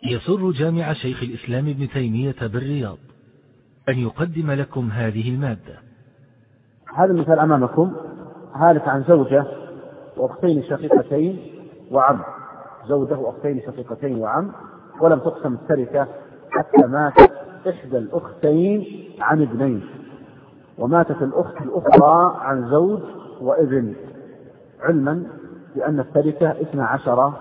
يسر جامع شيخ الإسلام ابن تيمية بالرياض أن يقدم لكم هذه المادة. هذا المثال أمامكم هارث عن زوجة وأختين شقيقتين وعم، زوجة وأختين شقيقتين وعم، ولم تقسم التركة حتى ماتت إحدى الأختين عن ابنين، وماتت الأخت الأخرى عن زوج وابن، علما بأن التركة 12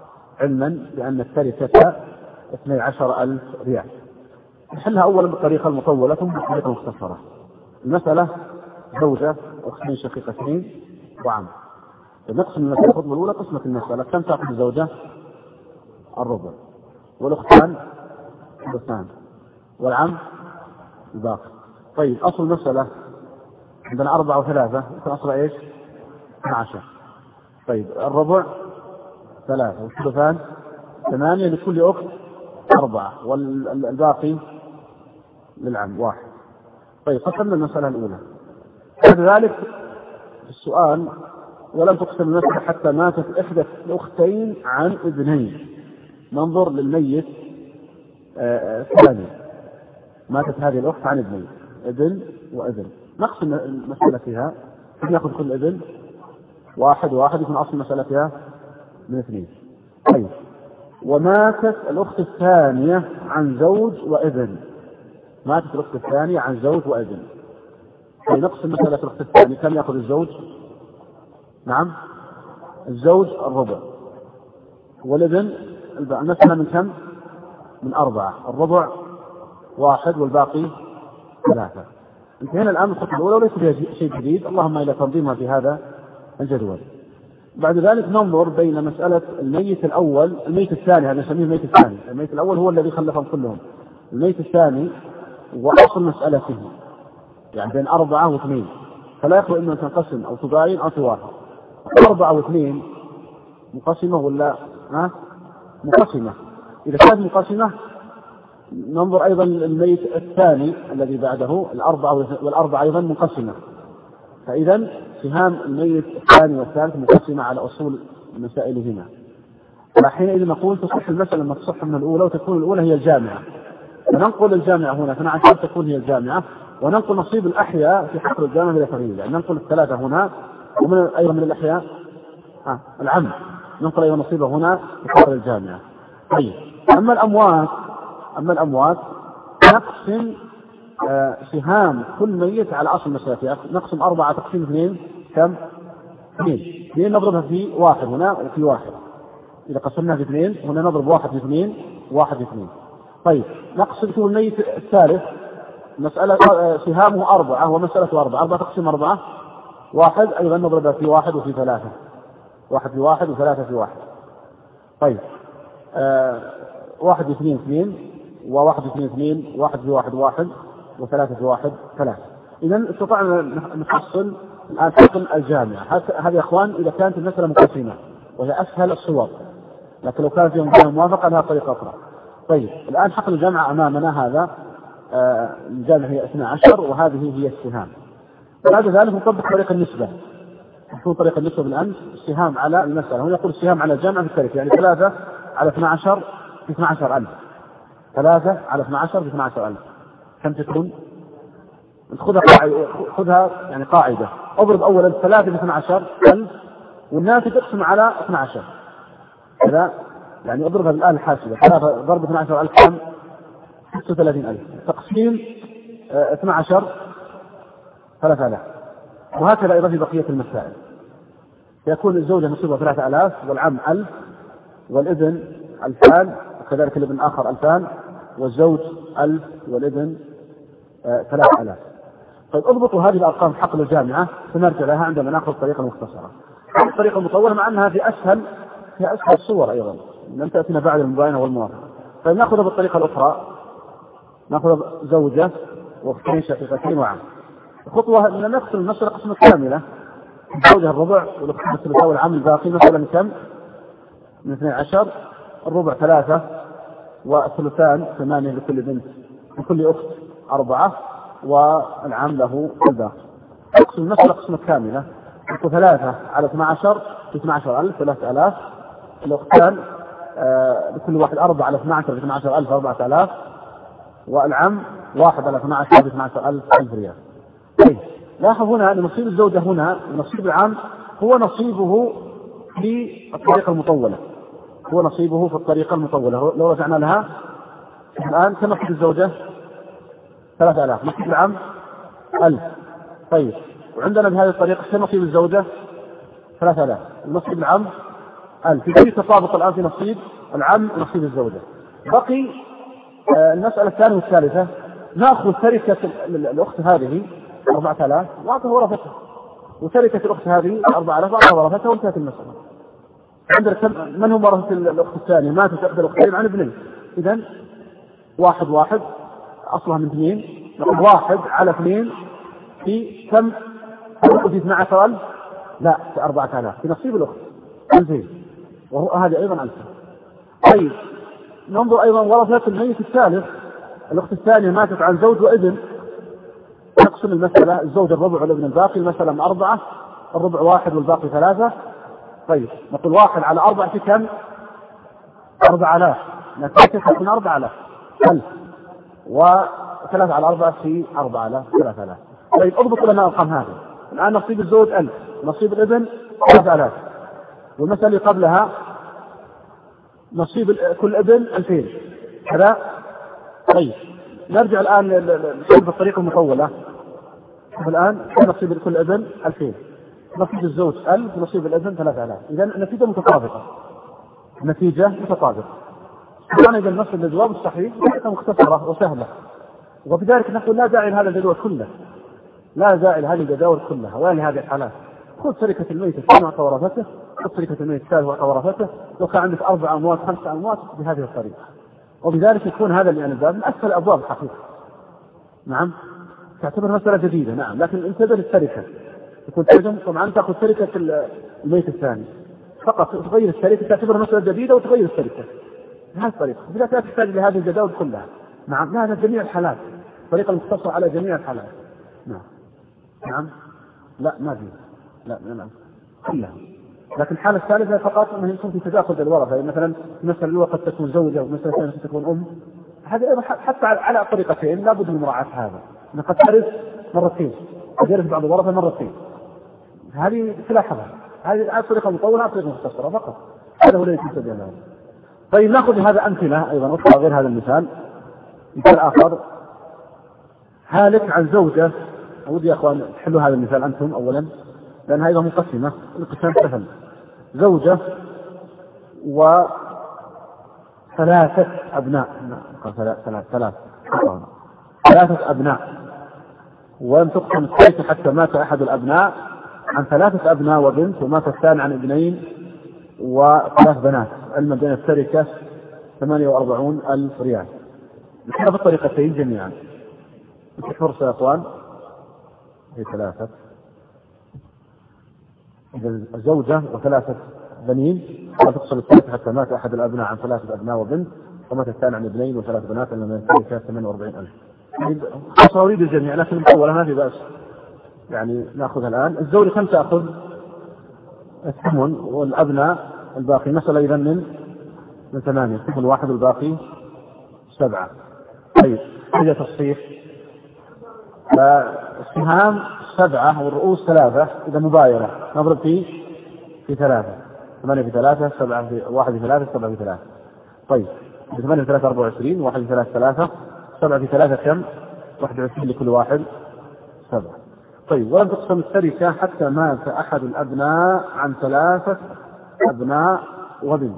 12,000 ريال. نحلها أولا بالطريقة المطولة ثم بالطريقة المختصرة. المسألة زوجة وأختين شقيقتين وعم، نقسم المسألة الخطوة الأولى. قسمة المسألة كم تأخذ الزوجة؟ الربع، والأختان الثلثان، والعم الباقي. طيب أصل المسألة عندنا 4 و3، أصل إيش؟ 12. طيب الربع 3 والثلثان 8، لكل أخت 4 والباقي للعم 1. طيب قسمنا المسألة الأولى. بعد ذلك السؤال: ولم تقسم المسألة حتى ماتت إحدى الأختين عن ابنين. ننظر للميت الثاني، ماتت هذه الأخت عن ابنين، ابن وابن. نقسم المسألة فيها، نأخذ كل ابن 1 و1، يكون أصل المسألة فيها من 2. طيب وماتت الأخت الثانية عن زوج وابن، ماتت الأخت الثانية عن زوج وابن. نقسم مسألة الأخت الثانية، كم يأخذ الزوج؟ نعم، الزوج الربع، والابن المسألة من كم؟ من 4. الربع 1 والباقي 3. انتهينا الآن من الخطوة الأولى وليس فيها شيء جديد، اللهم إلى تنظيمها في هذا الجدول. بعد ذلك ننظر بين مسألة الميت الأول الميت الثاني، هذا نسميه الميت الثاني. الميت الأول هو الذي خلفهم كلهم. الميت الثاني وأصل مسألته يعني بين 4 و2، فلا يخلو إما أن تنقسم أو تباين أو توافق. 4 و2 مقسمة ولا مقسمة؟ إذا كانت مقسمة ننظر أيضا الميت الثاني الذي بعده، 4 والأربعة أيضا مقسمة، فإذا سهام الميت الثاني والثالث مقسمة على أصول مسائلهما. فحينئذ نقول تصح المسألة لما تصح من الأولى وتكون الأولى هي الجامعة، فننقل الجامعة هنا 12 تكون هي الجامعة، وننقل نصيب الأحياء في حقل الجامعة بلا تغيير، يعني ننقل 3 هنا، ومن أيضا من الأحياء العم ننقل أيضا نصيبه هنا في حقل الجامعة. طيب أما الأموات نقسم سهام كل ميت على أصل مسافة. نقسم 4 تقسيم 2 كم؟ 2 نضربها في 1 هنا وفي 1. إذا قسمناها في 2 هنا نضرب 1 في 2 1 في 2. طيب نقسم كل الميت الثالث، مسألة سهامه 4 ومسألة 4 تقسيم 4 1 أيضا نضربها في 1 وفي 3، 1 في 1 و3 في 1. طيب 1 في 2 2 و1 في 2 2 1 في 1 1 و3 في 1 3. إذن استطعنا نحصل الآن حقل الجامعة. هذه يا أخوان إذا كانت المسألة مقسمة وهي أسهل الصور، لكن لو كان فيها موافقة لها طريقة أخرى. طيب الآن حقل الجامعة أمامنا، هذا الجامعة هي 12 وهذه هي السهام. بعد ذلك نطبق طريقة النسبة. نحن طريقة النسبة بالأمس السهام على المسألة، هنا يقول السهام على الجامعة في التركة، يعني 3 على 12 في 12,000. 3 على 12 في 12,000 كم تكون؟ خذها يعني قاعدة. اضرب أولا 3 في 12,000 والناتج اقسم على 12 كذا، يعني اضربها بالآلة الحاسبة. 3 ضرب 12,000 كم؟ 36,000. تقسيم 12 3000. وهكذا أيضا في بقية المسائل يكون الزوجة نصيبها 3000 والعم 1000 والابن 2000 وكذلك الابن آخر 2000 والزوج 1000 والابن 3000. طيب اضبطوا هذه الأرقام حقل الجامعة سنرجع لها عندما نأخذ الطريقة المختصرة. الطريقة المطولة مع أنها في أسهل الصور أيضا لم تأتينا بعد المباينة والموافقة. طيب نأخذها بالطريقة الأخرى، نأخذ زوجة واختين شقيقتين وعم. الخطوة أن نقسم المسألة قسمة كاملة، الزوجة الربع والأختين الثلثاء والعم الباقي، مثلا كم؟ من 12. الربع 3 والثلثان 8 لكل بنت، لكل أخت 4 والعم له الباقي. نقسم المسألة قسمة كاملة، 3 على 12 في 12,000 3000. الأختان لكل واحد 4 على 12 ب 12,000 4000، والعم 1 على 12 ب 12,000 ريال. طيب لاحظ هنا أن نصيب الزوجة هنا نصيب العام هو نصيبه في الطريقة المطولة، هو نصيبه في الطريقة المطولة. لو رجعنا لها الآن كم نصيب الزوجة؟ 3000. نصيب العام 1000. طيب وعندنا بهذه الطريقة كم نصيب الزوجة؟ 3000. نصيب العام 1000. في تطابق الآن في نصيب العام ونصيب الزوجة. بقي المسألة الثانية والثالثة، نأخذ تركة الأخت هذه 4000 وأعطه ورثتها، وتركة الأخت هذه 4000 وأعطه ورثتها، وانتهت المسألة. عندك من هم ورثة الأخت الثانية؟ ماتت إحدى الأختين عن ابنين، إذن 1 أصلها من 2، نقول 1 على 2 في كم؟ في 12,000؟ لا، في 4000 في نصيب الأخت 2000، وهذه أيضا 1000. طيب ننظر أيضا ورثة الميت الثالث، الأخت الثانية ماتت عن زوج وابن، نقسم المسألة، الزوج الربع والابن الباقي، المسألة من 4، الربع 1 والباقي 3. طيب نقول 1 على 4 في كم؟ 4000، نتيجة من 4000 1000، و3 على 4 في 4000 3000. طيب اضبط لنا الأرقام هذه. الآن نصيب الزوج 1000، نصيب الابن 3000، والمسألة اللي قبلها نصيب كل ابن 2000 كذا. طيب نرجع الآن بالطريقة المطولة. الآن نصيب كل ابن 2000، نصيب الزوج 1000، نصيب الابن 3000. إذا النتيجة متطابقة، النتيجة متطابقة. الآن إذا نصل للجواب الصحيح مختصرة وسهلة، وبذلك نقول لا داعي لهذا الجدول كله، لا داعي لهذه الجداول كلها ولا هذه الحالات. خذ شركة الميت الثاني وأعطى ورثته، خذ شركة الميت الثالث وأعطى ورثته، لو كان عندك 4 أموات 5 أموات بهذه الطريقة، وبذلك يكون هذا يعني الباب من أسهل الأبواب الحقيقة. نعم تعتبر مسألة جديدة، نعم، لكن انتبه للشركة، يكون ترجم طبعا تأخذ شركة الميت الثاني فقط، تغير الشركة، تعتبر مسألة جديدة وتغير الشركة بهذه الطريقة، بذلك لا تحتاج لهذه الجداول كلها. نعم هذا جميع الحالات، الطريقة المختصرة على جميع الحالات. نعم لا ما في، لا كلها، لكن الحالة الثالثة فقط أنه يكون في تداخل الورثة، مثلا مثل الأولى قد تكون زوجة ومثل الثانية قد تكون أم، هذا حتى على طريقتين لا بد من مراعاة هذا، أنه قد ترث مرتين، قد يرث بعض الورثة مرتين، هذه تلاحظها، هذه الطريقة المطولة الطريقة المختصرة فقط، هذا هو الذي ينتبه له. طيب نأخذ هذا أمثلة أيضا أخرى غير هذا المثال. مثال آخر، هالك عن زوجة، أودي يا أخوان تحلوا هذا المثال أنتم أولا لأن هذا مقسمة، القسم سهل، زوجة و3 أبناء، 3 أبناء، ولم تقسم التركة حتى مات أحد الأبناء عن 3 أبناء وبنت، ومات الثاني عن 2 و3 بنات، علما بين التركة 48,000 ريال. نحن بالطريقتين جميعا. في فرصة يا أخوان، هي 3 الزوجة و3 بنين، لا تقسم التركة حتى مات أحد الأبناء عن 3 أبناء وبنت، ومات الثاني عن 2 و3 بنات، علما بين التركة 48,000. خاصة أريد الجميع لكن المطولة ما في بأس، يعني نأخذها الآن. الزوجة كم تأخذ؟ الثمن، والأبناء الباقي، مسألة إذا من 8، الثمن 1 والباقي 7. طيب هذا تصحيح، السهام 7 والرؤوس 3، إذا مباينة نضرب في 3، 8 في 3 7 في 1 في 3 7 في 3. طيب 8 في 3 24، 1 في 3 3، 7 في 3 كم؟ 21 لكل واحد 7. طيب ولم تقسم التركة حتى مات أحد الأبناء عن 3 أبناء وبنت،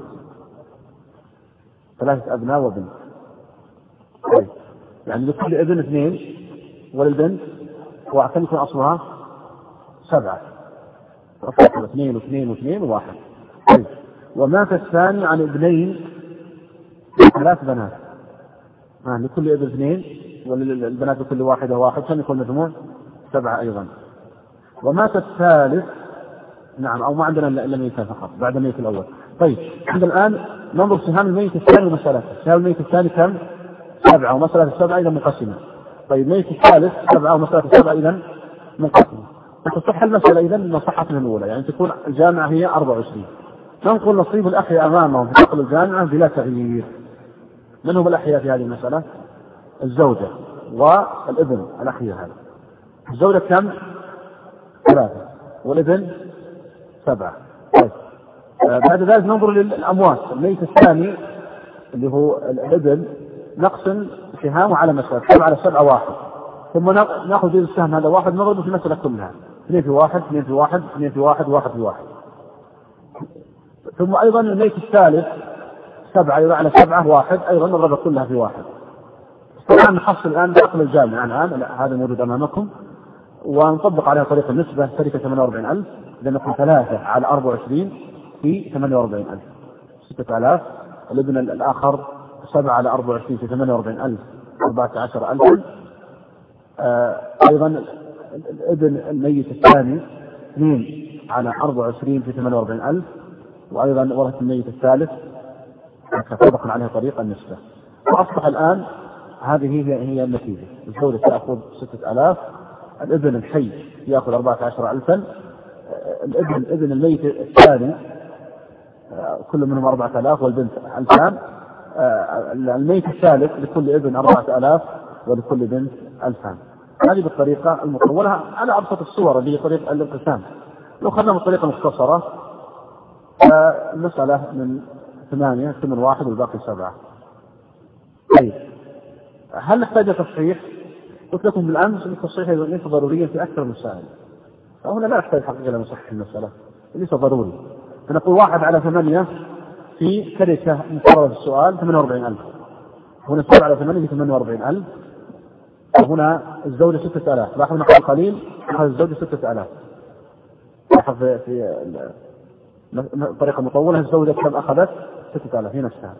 3 أبناء وبنت. طيب يعني لكل ابن 2 وللبنت وكم يكون أصلها 7، 2 و2 و2 و1. طيب ومات الثاني عن 2 3 بنات، لكل ابن 2 وللبنات لكل واحدة 1، كم يكون مجموع 7 أيضا. ومات الثالث، نعم، أو ما عندنا إلا ميتان فقط بعد الميت الأول. طيب عندنا الآن ننظر سهام الميت الثاني ومسألته. سهام الميت الثاني كم؟ 7، ومسألة 7 إذا منقسمة. طيب ميت الثالث 7 ومسألة 7 إذا منقسمة، فتصح المسألة إذا من صحة من الأولى، يعني تكون الجامعة هي 24. ننقل نصيب الأحياء أمامهم في نقل الجامعة بلا تغيير. من هم الأحياء في هذه المسألة؟ الزوجة والابن الأخير. هذا الزوجة كم؟ 3 والابن 7. طيب. بعد ذلك ننظر للأموات. الميت الثاني اللي هو الابن نقسم سهامه على مسألة 7 على 7 1، ثم نأخذ السهم هذا واحد نضربه في المسألة كلها 2 في 1 2 في 1 2 في 1 1 في 1. ثم أيضا الميت الثالث 7 يضع على 7 1 أيضا نضربه كلها في 1. طبعا نحصل الآن داخل الجامعة الآن هذا موجود أمامكم، ونطبق عليها طريقة النسبة. شركة 48,000 إذا نقول 3 على 24 في 48,000 6000. الابن الآخر 7 على 24 في 48,000 14,000. أيضا الابن الميت الثاني 2 على 24 في 48,000، وأيضا ورث الميت الثالث طبقنا عليها طريقة النسبة. وأصبح الآن هذه هي النتيجة. الزوجة تأخذ 6,000، الابن الحي يأخذ 14,000، الابن الميت الثاني كل منهم 4,000 والبنت 2,000. الميت الثالث لكل ابن 4,000 ولكل بنت 2,000. هذه بالطريقة المطولة على أبسط الصور اللي هي طريقة الانقسام. لو خلنا بالطريقة المختصرة المسألة من 8 ثمن 1 والباقي 7. طيب هل نحتاج تصحيح؟ قلت لكم بالأمس أن التصحيح ليس ضروريا في أكثر المسائل، فهنا لا نحتاج حقيقة إلى نصحح المسألة، ليس ضروري. فنقول 1 على 8 في شركة مقررة في السؤال 48,000، هنا 7 على 8 في 48,000، وهنا الزوجة 6,000. لاحظوا نحن قليل أخذ الزوجة 6,000. لاحظ في طريقة مطولة الزوجة كم أخذت؟ 6,000 هي نفسها.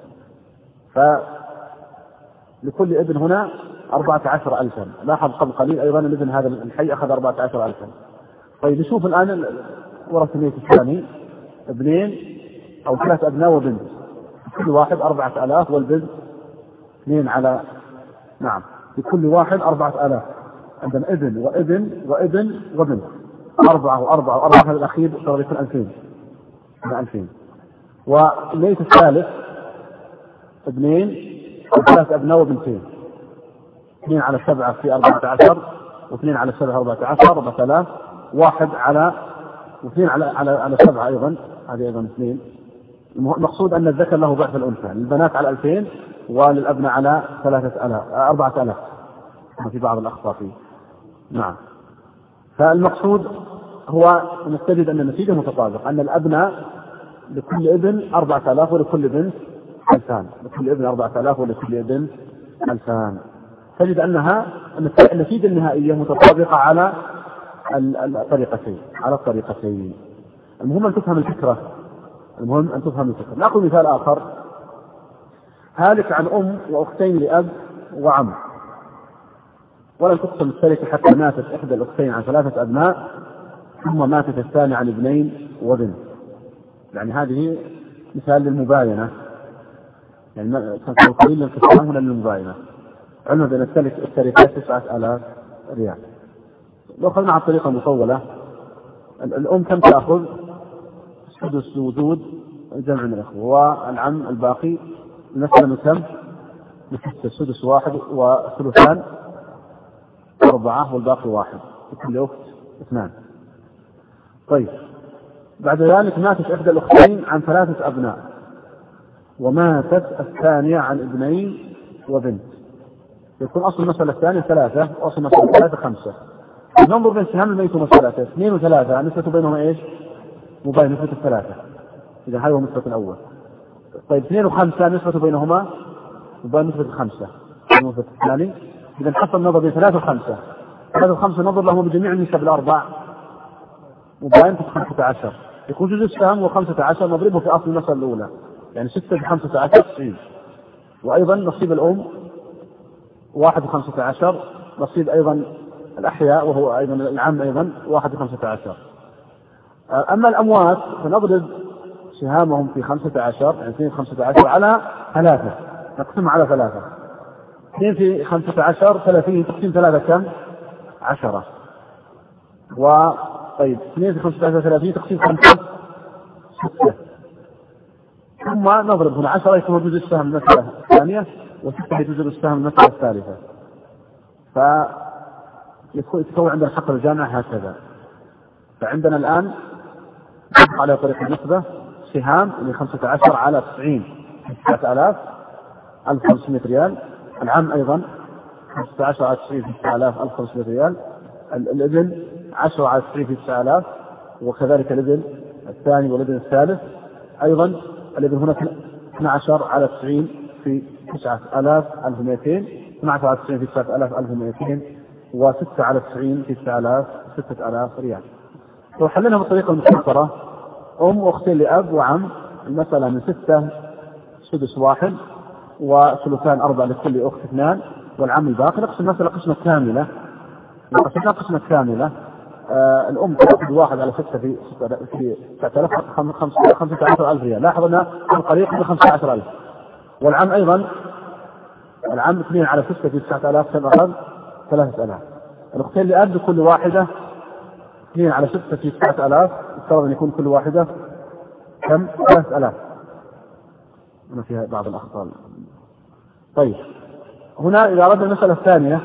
فلكل ابن هنا 14,000. لاحظ قبل قليل أيضا الابن هذا الحي أخذ 14,000. طيب نشوف الآن ورث الميت الثاني 2 أو 3 أبناء وبنت، كل واحد 4,000 والبنت 2 على لكل واحد 4,000. عندنا ابن وابن وابن وبنت 4 و4 و4. هذا الأخير صار يكون 2,000. والميت الثالث 2 و3 أبناء وبنتين 2 على 7 في 14 و2 على 7 14 4,000. 1 على و2 على 7 أيضا، هذه أيضا 2. المقصود أن الذكر له ضعف الأنثى، للبنات على 2000 وللأبناء على 4,000 في بعض الأخطاء فيه. فالمقصود هو نستجد أن النتيجة متطابقة، أن الأبناء لكل ابن 4,000 ولكل بنت 2,000، لكل ابن 4,000 ولكل بنت 2,000. تجد أنها النتيجة النهائية متطابقة على الطريقتين. المهم أن تفهم الفكرة. نأخذ مثال آخر. هالك عن أم وأختين لأب وعم، ولم تقسم التركة حتى ماتت إحدى الأختين عن 3 أبناء، ثم ماتت الثانية عن 2 وبنت. يعني هذه مثال للمباينة، يعني كان قليل الانقسام هنا للمباينة. علما بأن التركة 9,000 ريال. لو أخذنا على الطريقة المطولة، الأم كم تأخذ؟ سدس وجود جمع من الأخوة، والعم الباقي المسألة من كم؟ من 6. السدس 1 والثلثان 4 والباقي 1، لكل أخت 2. طيب بعد ذلك ماتت إحدى الأختين عن 3 أبناء، وماتت الثانية عن 2 وبنت. يكون أصل المسألة الثانية 3 وأصل المسألة الثالثة 5. ننظر بين سهام الميت ومسألته 2 و3 نسبة بينهما إيش؟ مباين نسبة 3. إذا هذا هو النسبة الأول. طيب 2 و5 نسبة بينهما مباين نسبة 5. النسبة الثاني. إذا حصل نظر بين 3 و5. 3 و5 نظر لهم بجميع النسب الأربع مباين 15. يكون جزء السهم و15 نضربه في أصل المسألة الأولى، يعني 6 ب15 90. وأيضا نصيب الأم 1 ب15، نصيب أيضا الأحياء وهو أيضا العام أيضا 1 ب15. أما الأموات فنضرب سهامهم في 15، يعني 2 في 15 على 3، نقسم على 3. 2 في 15 30، تقسيم 3 كم؟ 10. وطيب 2 في 15 30 تقسيم 5 6. ثم نضرب هنا 10 يكون جزء السهم المسألة الثانية، و6 جزء السهم المسألة الثالثة، فيتكون عندنا الحق الجامع هكذا. فعندنا الآن على طريق النسبة سهام اللي 15 على 90 9000 1500 ريال، العام أيضا 15 على 90 9000 1500 ريال، الابن 10 على 90 في 9000، وكذلك الابن الثاني والابن الثالث أيضا الابن هنا 12 على 90 في 9000 1200، 12 على 90 في 9000 1200، و6 على 90 في 9000 6000 ريال. لو حلنا بالطريقة المختصرة واختين لأب وعم، المسألة من 6 سدس 1 وثلثان 4 لكل أخت 2 والعم الباقي، نقسم المسألة قسمة كاملة. لو قسمنا قسمة كاملة الأم تأخذ 1 على 6 في 9000 15000 ريال. لاحظ أن القريب من 15000، والعم أيضا العم 2 على 6 في 9000 كم أخذ 3000. الأختين لأب كل واحدة 2 على 6 في 9000، يفترض أن يكون كل واحدة كم 3000. هنا فيها بعض الأخطاء. طيب هنا إذا أردنا المسألة الثانية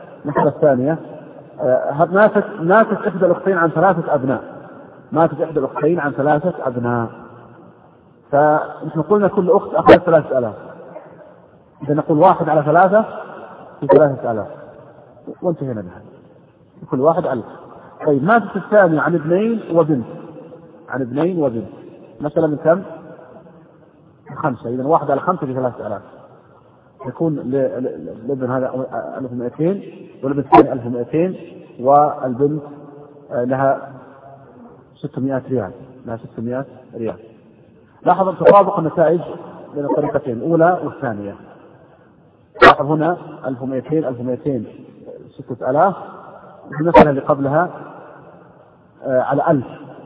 ماتت إحدى الأختين عن 3 أبناء، ماتت إحدى الأختين عن 3 أبناء، فنحن قلنا كل أخت أخذت 3000، إذا نقول 1 على 3 في 3000 وانتهينا بها، كل واحد 1000. طيب ماتت الثانية عن 2 وبنت، عن 2 وبنت، مثلا من كم 5، إذا 1 على 5 في 3000، يكون الابن هذا 1200 والابن الثاني 1200 والبنت لها 600 ريال، لها 600 ريال. لاحظ تطابق النتائج بين الطريقتين الأولى والثانية. لاحظ هنا 1200 6000، المسألة اللي قبلها على 1000،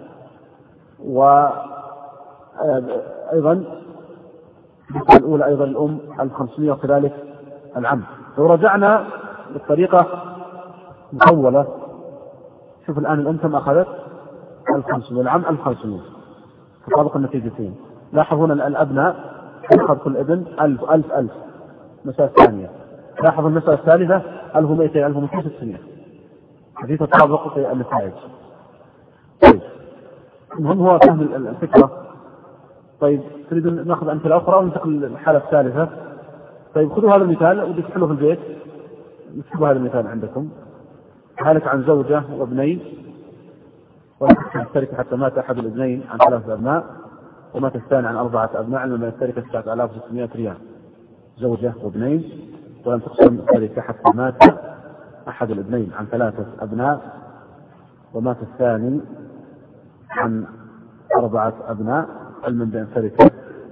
وأيضا الأولى أيضا الأم 1500 وكذلك العم. لو رجعنا بالطريقة مطولة، شوف الآن الأم كم أخذت 1500 والعم 1500، تطابق النتيجتين. لاحظ هنا الأبناء أخذ كل ابن 1000 مسألة الثانية. لاحظ المسألة الثالثة 1200 1200 600، هذه تطابق في النتائج. طيب المهم هو فهم الفكرة. طيب تريد نأخذ أمثلة أخرى وننتقل للحالة الثالثة؟ طيب خذوا هذا المثال ودي تحلوا في البيت، نكتبوا هذا المثال عندكم. هالك عن زوجة وابنين، ولكن التركة حتى مات أحد الابنين عن 3 أبناء ومات الثاني عن 4 أبناء، علما أن التركة 9600 ريال. زوجة وابنين ولم تقسم التركة حتى مات أحد الابنين عن 3 أبناء ومات الثاني عن 4 أبناء، علما بأن التركة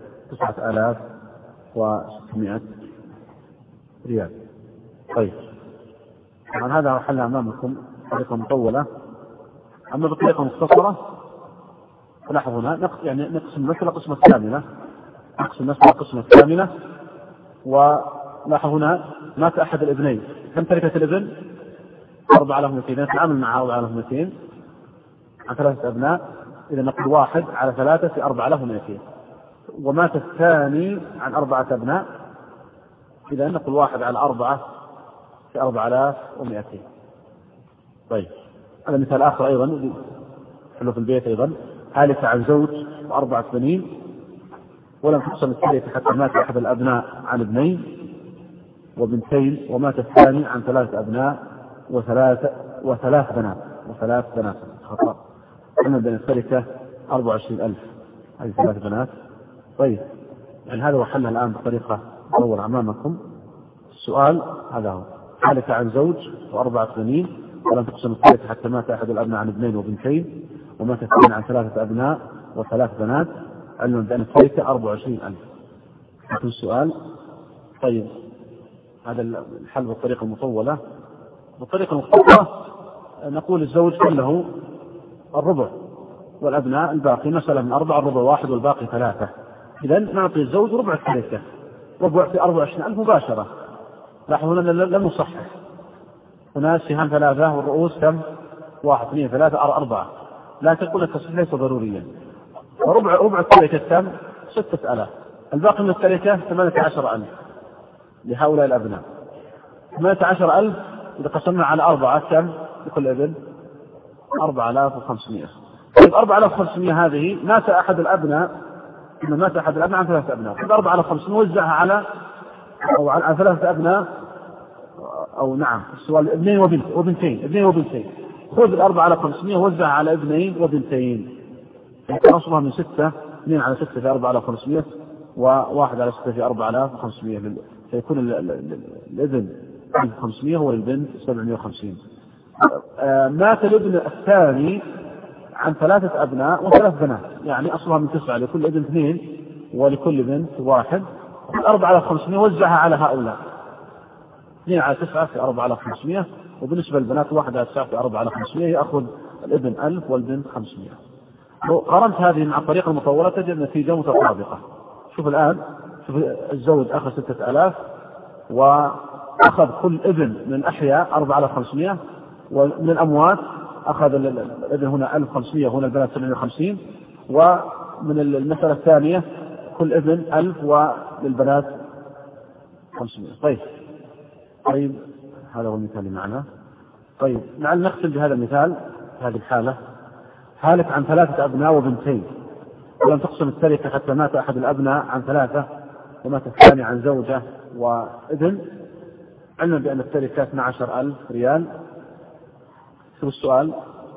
9600 ريال. طيب طبعا هذا حل أمامكم طريقة مطولة. أما بطريقة مختصرة فلاحظوا هنا نقسم المسألة قسمة كاملة، نقسم المسألة قسمة كاملة. ولاحظ هنا مات أحد الابنين، كم تركة الابن 4200، نتعامل مع 4200 عن 3 أبناء، إذا نقول 1 على 3 في 4200. ومات الثاني عن 4 أبناء، إذا نقول 1 على 4 في 4200. طيب هذا مثال آخر أيضا حلو في البيت أيضا. هالك عن زوج و4 بنين ولم تقسم التركة حتى مات أحد الأبناء عن 2 وبنتين، ومات الثاني عن 3 أبناء وثلاث بنات خطأ، علما بين التركة 24000، هذه 3 بنات. طيب يعني هذا هو حلنا الآن بطريقة مطولة أمامكم. السؤال هذا هو: هالك عن زوج و4 بنين ولم تقسم التركة حتى مات أحد الأبناء عن 2 وبنتين، ومات الثاني عن 3 أبناء و3 بنات، علما بأن التركة 24000. هذا السؤال. طيب هذا الحل بالطريقة المطولة. بالطريقة المختصرة نقول الزوج كله الربع والأبناء الباقي، مسألة من 4 الربع 1 والباقي 3. إذا نعطي الزوج ربع التركة، ربع في 24000 مباشرة. لاحظوا هنا لم نصحح، هنا سهام 3 والرؤوس كم 1 2 3 4، لكن قلنا التصحيح ليس ضروريا. ربع التركة كم 6000، الباقي من التركة 18,000 لهؤلاء الأبناء. 18,000 إذا قسمنا على 4 كم لكل ابن؟ 4,500. طيب 4,500 هذه مات أحد الأبناء عن 3 أبناء. 4,500 وزعها على 3 أبناء، أو نعم السؤال 2 وبنتين. خذ 4,500 وزعها على 2 وبنتين. أصلها من 6، 2 على 6 في 4,500 و1 على 6 في 4,500. فيكون الابن 1,500 هو البنت 750. مات الابن الثاني عن 3 أبناء و3 بنات، يعني أصلها من 9، لكل ابن 2 ولكل بنت 1. 4,500 وزعها على هؤلاء، 2 على 9 في 4,500، وبالنسبة للبنات 1 على 9 في 4,500 يأخذ الابن 1000 والبنت 500. لو قارنت هذه مع الطريقة المطولة تجد النتيجة متطابقة. شوف الآن، شوف الزوج أخذ 6000 وأخذ كل ابن من الأحياء 4,500، ومن الأموات أخذ الابن هنا 1,500 هنا البنات 750، ومن المسألة الثانية كل ابن 1000 وللبنات 500. طيب هذا هو المثال اللي معنا. طيب لعل نختم بهذا المثال. هذه الحالة هالك عن 3 أبناء وبنتين، ولم تقسم التركة حتى مات أحد الأبناء عن 3 ومات الثاني عن زوجة وابن، علما بأن التركة 12,000 ريال. شوف السؤال،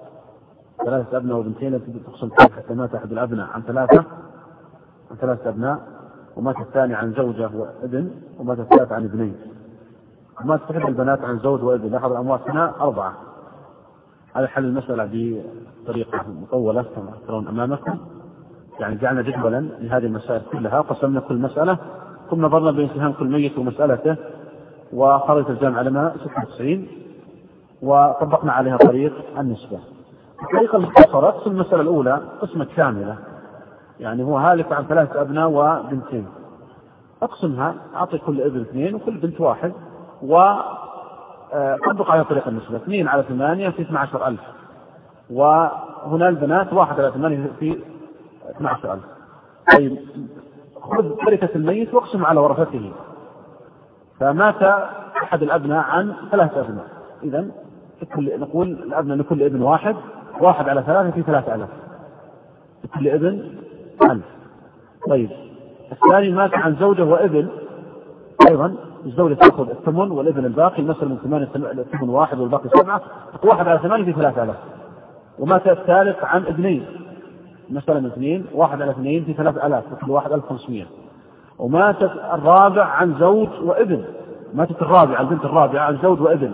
3 أبناء وبنتين تقسم التركة حتى مات أحد الأبناء عن 3 أبناء، ومات الثاني عن زوجة وابن، ومات الثالث عن ابنين، ومات إحدى البنات عن زوج وابن. لاحظ الأموات هنا 4. هذا حل المسألة بطريقة مطولة كما ترون أمامكم. يعني جعلنا جدولا لهذه المسائل كلها، قسمنا كل مسألة، ثم نظرنا بين سهام كل ميت ومسألته، وخرجت الجامعة لنا 96، وطبقنا عليها طريق النسبة. الطريقة المختصرة في المسألة الأولى قسمة كاملة، يعني هو هالك عن 3 أبناء وبنتين، أقسمها، أعطي كل ابن 2 وكل بنت 1، وطبق على طريق النسبة. 2 على 8 في 12,000، وهنا البنات 1 على 8 في 12,000. طيب خذ تركة الميت واقسم على ورثته، فمات أحد الأبناء عن 3 أبناء، إذن نقول الأبناء لكل ابن 1 على 3 في 3,000، لكل ابن 1000. طيب الثاني مات عن زوجة وابن، أيضا الزوجة تأخذ الثمن والابن الباقي، المسألة من 8 الثمن 1 والباقي 7، 1 على 8 في 3,000. ومات الثالث عن ابنين، مثلا من 2، 1 على 2 في 3,000، وكل واحد 1,500. وماتت الرابع عن زوج وابن، ماتت الرابعة البنت الرابعة عن زوج وابن،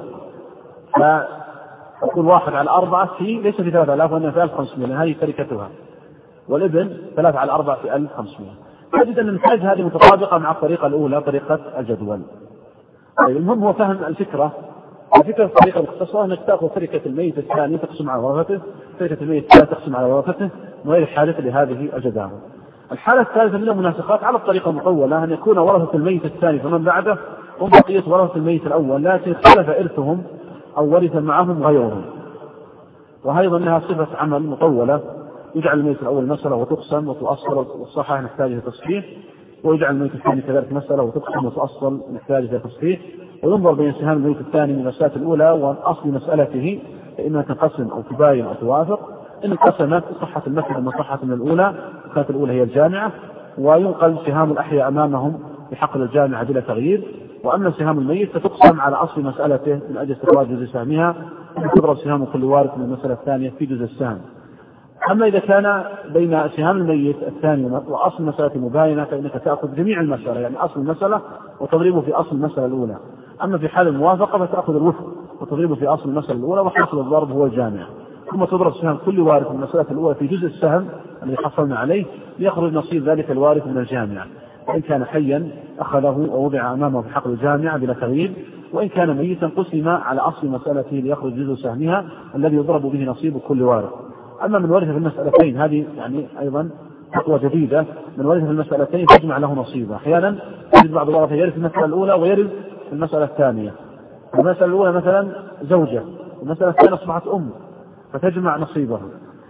فكل 1 على 4 في ليس في 3,000 وإنما في 1,500، لأن هذه تركتها، والابن 3 على 4 في 1,500. تجد أن النتائج هذه متطابقة مع الطريقة الأولى، طريقة الجدول. المهم هو فهم الفكرة الطريقة المختصرة، أنك تأخذ تركة الميت الثاني تقسم على ورثته، تركة الميت الثالث تقسم على ورثته، وغير حالة لهذه الجداول. الحالة الثالثة من المناسخات على الطريقة المطولة أن يكون ورثة الميت الثاني فمن بعده هم بقية ورثة الميت الأول، لكن اختلف إرثهم أو ورث معهم غيرهم، وأيضا أنها صفة عمل مطولة. يجعل الميت الأول مسألة وتقسم وتؤصل والصحة نحتاج إلى تصحيح، ويجعل الميت الثاني كذلك مسألة وتقسم وتؤصل نحتاج إلى تصحيح، وينظر بين سهام الميت الثاني من المسألة الأولى وأصل مسألته، فإنها تنقسم أو تباين أو توافق. إن انقسمت صحة المسألة من صحة من الأولى، وكانت الأولى هي الجامعة، وينقل سهام الأحياء أمامهم بحقل الجامعة بلا تغيير. وأما سهام الميت فتقسم على أصل مسألته من أجل استخراج جزء سهمها، وتضرب سهام كل وارث من المسألة الثانية في جزء السهم. أما إذا كان بين سهام الميت الثاني وأصل المسألة مباينة فإنك تأخذ جميع المسألة، يعني أصل المسألة وتضربه في أصل المسألة الأولى. أما في حال الموافقة فتأخذ الوفق وتضربه في أصل المسألة الأولى، وحاصل الضرب هو الجامع. ثم تضرب سهم كل وارث من المسألة الأولى في جزء السهم الذي حصلنا عليه ليخرج نصيب ذلك الوارث من الجامع. وإن كان حيا أخذه ووضع أمامه في حقل الجامع بلا تغيير، وإن كان ميتا قسم على أصل مسألته ليخرج جزء سهمها الذي يضرب به نصيب كل وارث. أما من ورث في المسألتين، هذه يعني أيضا خطوة جديدة، من ورث في المسألتين تجمع له نصيبه. أحيانا يجد بعض الورثة يرث المسألة الأولى ويرث في المسألة الثانية. المسألة الأولى مثلا زوجة، والمسألة الثانية أصبحت أم، فتجمع نصيبه.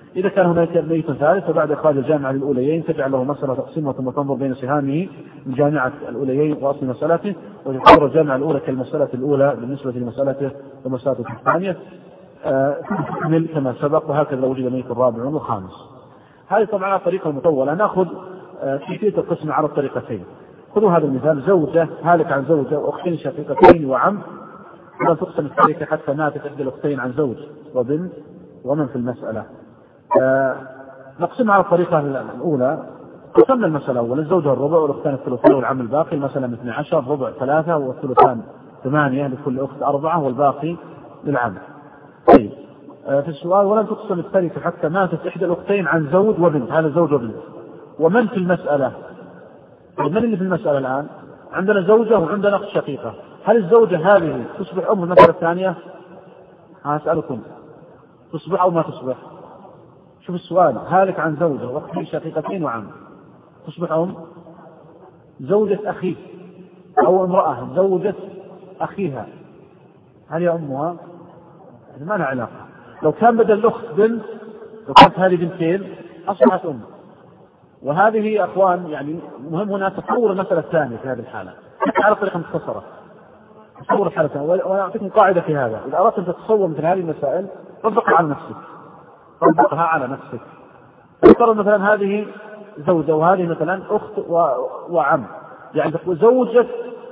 إذا كان هناك ميت ثالث فبعد إخراج الجامعة للأوليين تجعل له مسألة تقسيمها ثم تنظر بين سهامه من جامعة الأوليين وأصل مسألته، وتعتبر الجامعة الأولى كالمسألة الأولى بالنسبة لمسألته ومسألته الثانية تكمل كما سبق، وهكذا لو وجد ميت الرابع والخامس. هذه طبعا الطريقة المطولة. نأخذ كيفية القسم على الطريقتين. خذوا هذا المثال: زوجة هالك عن زوجة وأختين شقيقتين وعم، ولا تقسم التركة حتى ماتت إحدى الأختين عن زوج وبنت ومن في المسألة. نقسمها على الطريقة الأولى. قسمنا المسألة أولا: الزوجة الربع والأختان الثلثان والعم الباقي. المسألة من 12، ربع 3 والثلثان 8 لكل أخت 4 والباقي للعم. طيب في السؤال: ولن تقسم التركة حتى ماتت إحدى الأختين عن زوج وبنت. هذا زوج وبنت. ومن في المسألة؟ من اللي في المسألة الآن؟ عندنا زوجة وعندنا أخت شقيقة. هل الزوجة هذه تصبح أم المسألة الثانية؟ أسألكم، تصبح أو ما تصبح؟ شوف السؤال: هالك عن زوجة وأختين شقيقتين وعم، تصبح أم؟ زوجة أخيه أو امرأة زوجة أخيها، هل هي أمها؟ ما لها علاقة. لو كان بدل الأخت بنت، لو كانت هذه بنتين أصبحت أم. وهذه يا أخوان يعني مهم هنا تصور المسألة الثانية في هذه الحالة على طريقة مختصرة. تصور الحالة الثانية، وأنا أعطيكم قاعدة في هذا: إذا أردت أن تتصور مثل هذه المسائل طبقها على نفسك، طبقها على نفسك. افترض مثلا هذه زوجة وهذه مثلا أخت وعم، يعني زوجة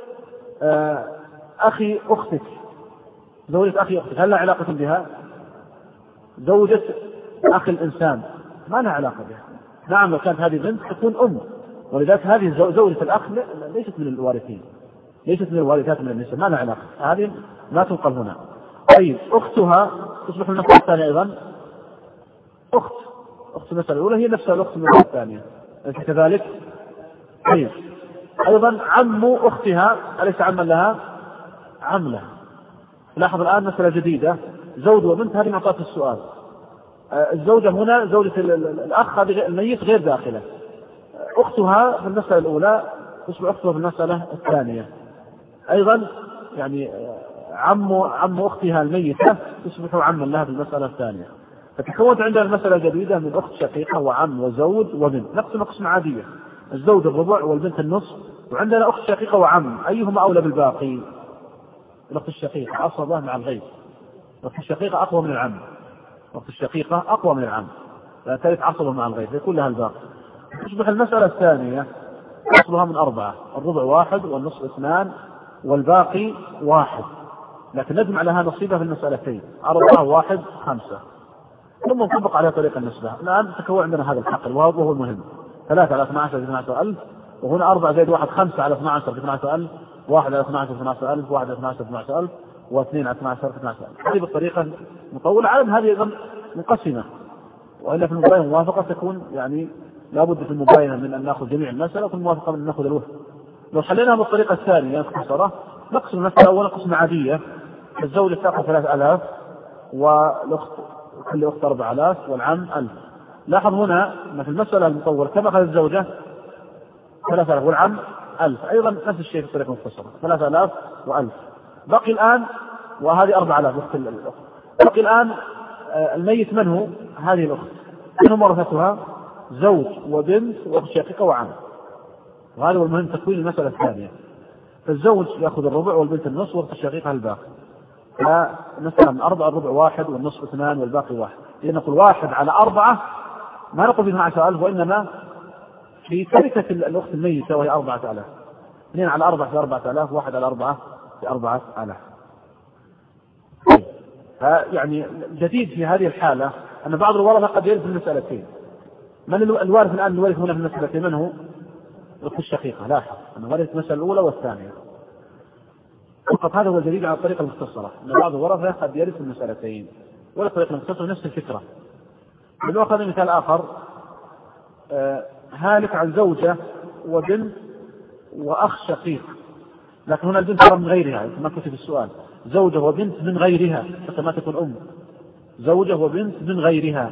أخي أختك، زوجة أخي أختك هل لها علاقة بها؟ زوجة أخي الإنسان ما لها علاقة بها. نعم لو كانت هذه بنت تكون أم، ولذلك هذه زوجة الأخ ليست من الوارثين، ليست من الوارثات من النساء، ما لها علاقة، هذه ما تنقل هنا. طيب أختها تصبح المسألة الثانية أيضا أخت المسألة الأولى هي نفسها الأخت المسألة الثانية، أليس كذلك؟ طيب أيضا عم أختها أليس عما لها؟ عم لها. لاحظ الآن مسألة جديدة: زوج وبنت. هذه معطيات السؤال. الزوجة هنا زوجة الأخ الميت غير داخلة. أختها في المسألة الأولى تصبح أختها في المسألة الثانية. أيضا يعني عم أختها الميتة تصبح عما لها في المسألة الثانية. فتكونت عندنا المسألة جديدة من أخت شقيقة وعم وزوج وبنت. نقسم قسمة عادية: الزوج الربع والبنت النصف، وعندنا أخت شقيقة وعم. أيهما أولى بالباقي؟ الأخت الشقيقة عصبة مع الغيب. الأخت الشقيقة أقوى من العم. الأخت الشقيقة أقوى من العم، لا ترث عصبة مع الغيب، يكون لها الباقي. تصبح المسألة الثانية أصلها من 4: الربع 1 والنصف 2 والباقي 1، لكن نجمع لها نصيبها في المسألتين: 4 1 5، ثم نطبق عليها طريقة النسبة. الآن تكون عندنا هذا الحقل وهو المهم: 3 على 12 في 12,000، وهنا 4 زائد 1 5 على 12 في 12,000، 1 على 12 في 12,000، 1 على 12 في 12,000، و2 على 12 في 12,000. هذه بالطريقة مطولة. على هذه أيضا منقسمة، وإلا في المباينة الموافقة تكون يعني لابد في المباينة من أن نأخذ جميع المسألة، وفي الموافقة من أن نأخذ الوفق. لو حليناها بالطريقة الثانية مختصرة نقسم المسألة أولا قسمة عادية: الزوجة تأخذ 3000 والأخت كل أخت 4000 والعم 1000. لاحظ هنا أن في المسألة المطولة كم أخذ الزوجة؟ 3000 والعم 1000. أيضا نفس الشيء في الطريقة المختصرة: 3000 و1000. بقي الآن وهذه 4000 أخت الأخت. بقي الآن الميت من هو؟ هذه الأخت. من هم ورثتها؟ زوج وبنت وأخت شقيقة وعم. وهذا هو المهم تكوين المسألة الثانية. فالزوج يأخذ الربع والبنت النصف وأخت الشقيقة الباقي. فمثلا من 4 الربع 1 والنصف 2 والباقي 1. إذا نقول 1 على 4 ما نقول في 12,000، وإنما في تركة الأخت الميتة وهي 4,000. 2 على 4 في 4,000، 1 على 4 في 4,000. يعني جديد في هذه الحالة أن بعض الورثة قد يرث المسألتين. من الوارث الآن الوارث هنا في المسألتين من هو؟ الأخت الشقيقة. لاحظ أن ورث المسألة الأولى والثانية فقط. هذا هو الجديد على الطريقة المختصرة، أن بعض الورثة قد يرث المسألتين. ولا الطريقة المختصرة نفس الفكرة. بنأخذ مثال آخر: هالك عن زوجة وبنت وأخ شقيق، لكن هنا البنت من غيرها كما كتب السؤال: زوجة وبنت من غيرها حتى ما تكون أم. زوجة وبنت من غيرها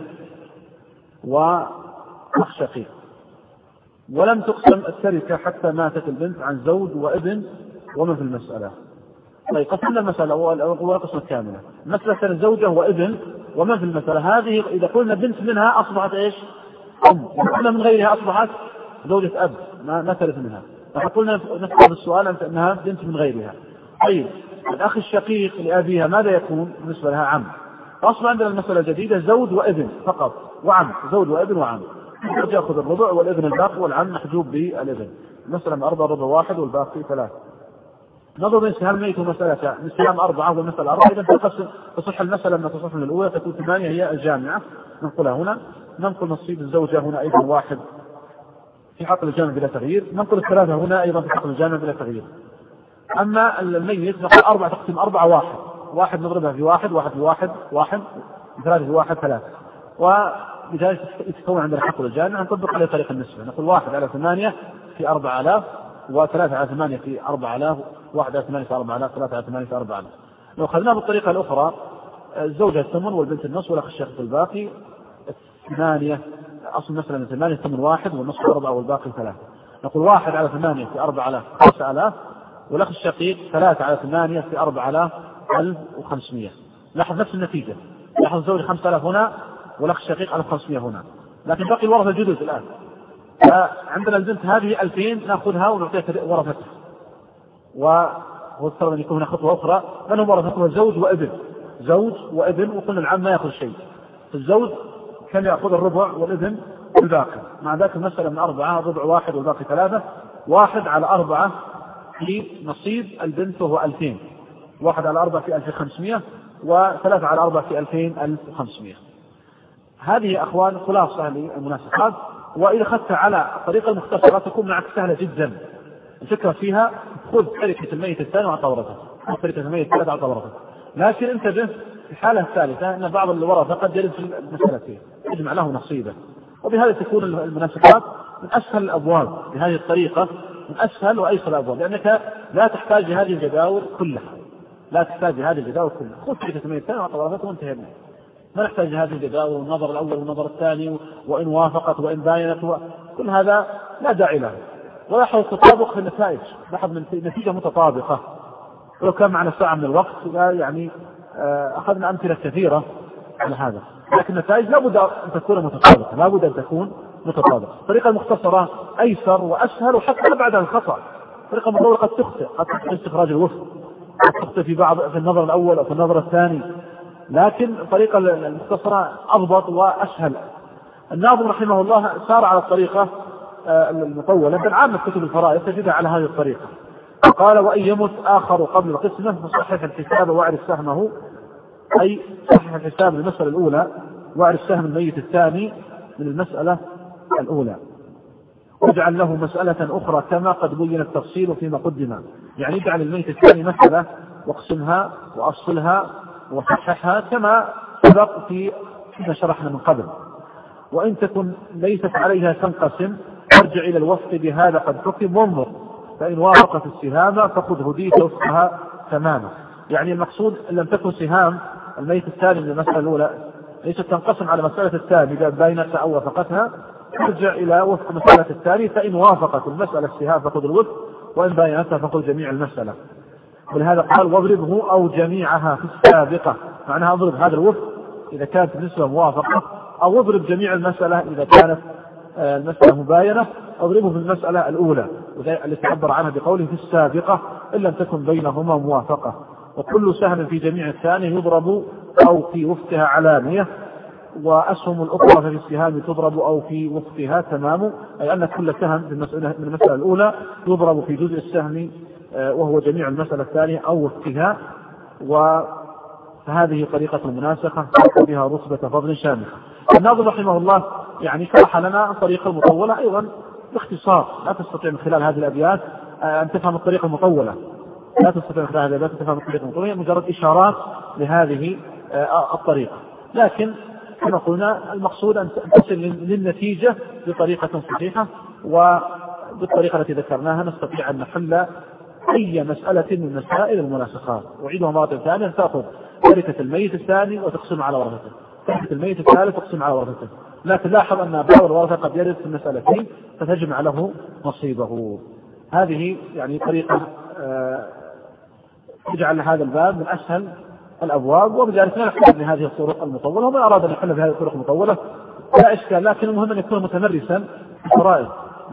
وأخ شقيق. ولم تقسم التركة حتى ماتت البنت عن زوج وابن ومن في المسألة. طيب قسمنا المسألة ولا قسمة كاملة. المسألة الزوجة وابن ومن في المسألة هذه إذا قلنا بنت منها أصبحت إيش؟ أم. إذا قلنا من غيرها أصبحت زوجة أب ما ترث منها. فإحنا قلنا نسأل السؤال أنها بنت من غيرها. طيب الأخ الشقيق لأبيها ماذا يكون بالنسبة لها؟ عم. فأصبح عندنا المسألة الجديدة زوج وابن فقط وعم، زوج وابن وعم، يأخذ الربع والابن الباقي والعم محجوب بالابن. مثلا 4 ربع 1 والباقي 3. نظر من سهام ميت مسألة من سهام 4 والمسألة 4. إذا تصح المسألة من تصح من الأولى تكون 8 هي الجامعة. ننقلها هنا. ننقل نصيب الزوجة هنا أيضا 1 في حق الجامع بلا تغيير. ننقل 3 هنا أيضا في حق الجامع بلا تغيير. أما الميت نقول 4 تقسيم 4 1 نضربها في 1 في 1 3 في 1 3. وبذلك يتكون عندنا حق الجامع. نطبق عليه طريق النسبة. نقول 1 على 8 في 4000 و3 على 8 في 4000 1 على 8 في 4000 3 على 8 في 4000. لو أخذناه بالطريقة الأخرى الزوجة الثمن والبنت النصف والأخ الشقيق الباقي 8. أصل مثلا من 8 الثمن 1 والنصف 4 والباقي 3. نقول 1 على 8 في 4000 5000 والأخ الشقيق 3 على 8 في 4000 1500. لاحظ نفس النتيجة. لاحظ الزوجة 5000 هنا والأخ الشقيق 1500 هنا. لكن باقي الورثة الجدد الآن. فعندنا البنت هذه 2000 نأخذها ونعطيها ورثتها. وهو افترض أن يكون هنا خطوة أخرى لأنهم ورثتها زوج وابن وقلنا العم ما يأخذ شيء. الزوج كان يأخذ الربع والابن الباقي. مع ذلك المسألة من 4 ربع 1 والباقي 3. 1 على 4 في نصيب البنت وهو 2000. 1 على 4 في 1500 و3 على 4 في 2500. هذه أخوان خلاصة للمناسخات. وإذا أخذت على الطريقة المختصرة تكون معك سهلة جدا. الفكرة فيها خذ تركة الميت الثاني وأعطى ورثته، خذ تركة الميت الثالث وأعطى ورثته. لكن انتبه في الحالة الثالثة أن بعض الورثة قد يرد في المسألتين يجمع له نصيبه. وبهذا تكون المناسخات من أسهل الأبواب بهذه الطريقة، من أسهل وأيسر الأبواب، لأنك لا تحتاج لهذه الجداول كلها. خذ تركة الميت الثاني وأعطى ورثته وانتهينا. ما نحتاج هذه الجداول والنظر الأول والنظر الثاني وإن وافقت وإن باينت كل هذا لا داعي له. ولاحظ التطابق في النتائج. لاحظ من نتيجة متطابقة. ولو كان معنا ساعة من الوقت يعني أخذنا أمثلة كثيرة على هذا. لكن النتائج لابد أن تكون متطابقة. الطريقة المختصرة أيسر وأسهل وحتى أبعد عن الخطأ. الطريقة المطولة قد تخطئ استخراج الوفق، قد تخطئ في النظر الأول أو في النظر الثاني. لكن الطريقة المختصرة أضبط وأسهل. الناظم رحمه الله سار على الطريقة المطولة، بل عامة كتب الفرائض تجدها على هذه الطريقة. قال وإن يمت آخر قبل القسمة فصحح الحساب واعرف سهمه، أي صحح الحساب المسألة الأولى واعرف سهم الميت الثاني من المسألة الأولى، واجعل له مسألة أخرى كما قد بين التفصيل فيما قدم. يعني اجعل الميت الثاني مسألة واقسمها وأفصلها وصححها كما سبق فيما شرحنا من قبل. وإن تكن ليست عليها تنقسم ارجع إلى الوفق بهذا قد حكم وانظر، فإن وافقت السهام فخذ هديت وفقها تماما. يعني المقصود أن لم تكن سهام الميت الثاني من المسألة الأولى ليست تنقسم على مسألة الثاني إذا بينت أو وافقتها، ارجع إلى وفق مسألة الثاني، فإن وافقت المسألة السهام فخذ الوفق وإن بينتها فخذ جميع المسألة. ولهذا قال واضربه أو جميعها في السابقة، معناها اضرب هذا الوفق إذا كانت النسبة موافقة، أو اضرب جميع المسألة إذا كانت المسألة مباينة، اضربه في المسألة الأولى التي عبر عنها بقوله في السابقة إن لم تكن بينهما موافقة. وكل سهم في جميع الثاني يضرب أو في وفقها علانية، وأسهم الأخرى في السهام تضرب أو في وفقها تمام، أي أن كل سهم من المسألة الأولى يضرب في جزء السهم وهو جميع المسألة الثانية أو وفقها. فهذه طريقة المناسخة بها رتبة فضل شامخة. الناظم رحمه الله يعني شرح لنا الطريقة المطولة أيضا باختصار. لا تستطيع من خلال هذه الأبيات أن تفهم الطريقة المطولة، مجرد إشارات لهذه الطريقة. لكن كما قلنا المقصود أن تصل للنتيجة بطريقة صحيحة، وبالطريقة التي ذكرناها نستطيع أن نحل أي مسألة من مسائل المناسخات. أعيدها مرة ثانية، تأخذ تركة الميت الثاني وتقسم على ورثته، تركة الميت الثالث تقسم على ورثته. لكن لاحظ أن بعض الورثة قد يرد في المسألتين فتجمع له نصيبه. هذه يعني طريقة تجعل هذا الباب من أسهل الأبواب، وبذلك لا نحتاج لهذه الطرق المطولة. ومن أراد أن يحل بهذه الطرق المطولة لا إشكال، لكن المهم أن يكون متمرسا في الفرائض،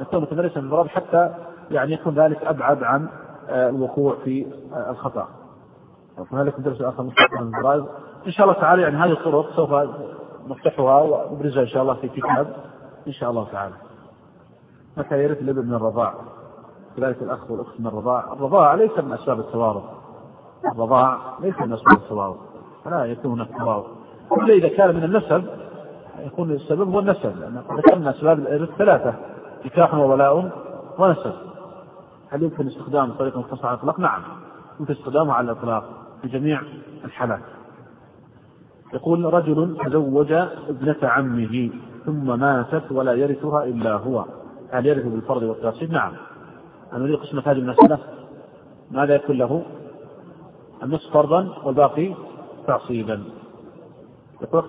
حتى يعني يكون ذلك أبعد عن الوقوع في الخطأ. وهذا درس آخر مستقبل من الفرائض إن شاء الله تعالى. يعني هذه الطرق سوف نفتحها ونبرزها إن شاء الله في كتاب إن شاء الله تعالى. متى يرث الابن من الرضاع؟ كذلك الأخ والأخت من الرضاع. الرضاع ليس من أسباب التوارث، الرضاع ليس من أسباب التوارث، فلا يكون هناك توارث إلا إذا كان من النسب، يكون السبب هو النسب، لأن ذكرنا أسباب الإرث ثلاثة: نكاح وولاء ونسب. هل يمكن استخدام طريقة مختصرة على الإطلاق؟ نعم، يمكن استخدامها على الإطلاق في جميع الحالات. يقول: رجل تزوج ابنة عمه ثم ماتت ولا يرثها إلا هو، هل يرث بالفرض والتعصيب؟ نعم. أنا أريد قسمة هذه المسألة: ماذا يكون له؟ النصف فرضا والباقي تعصيبا. يقول: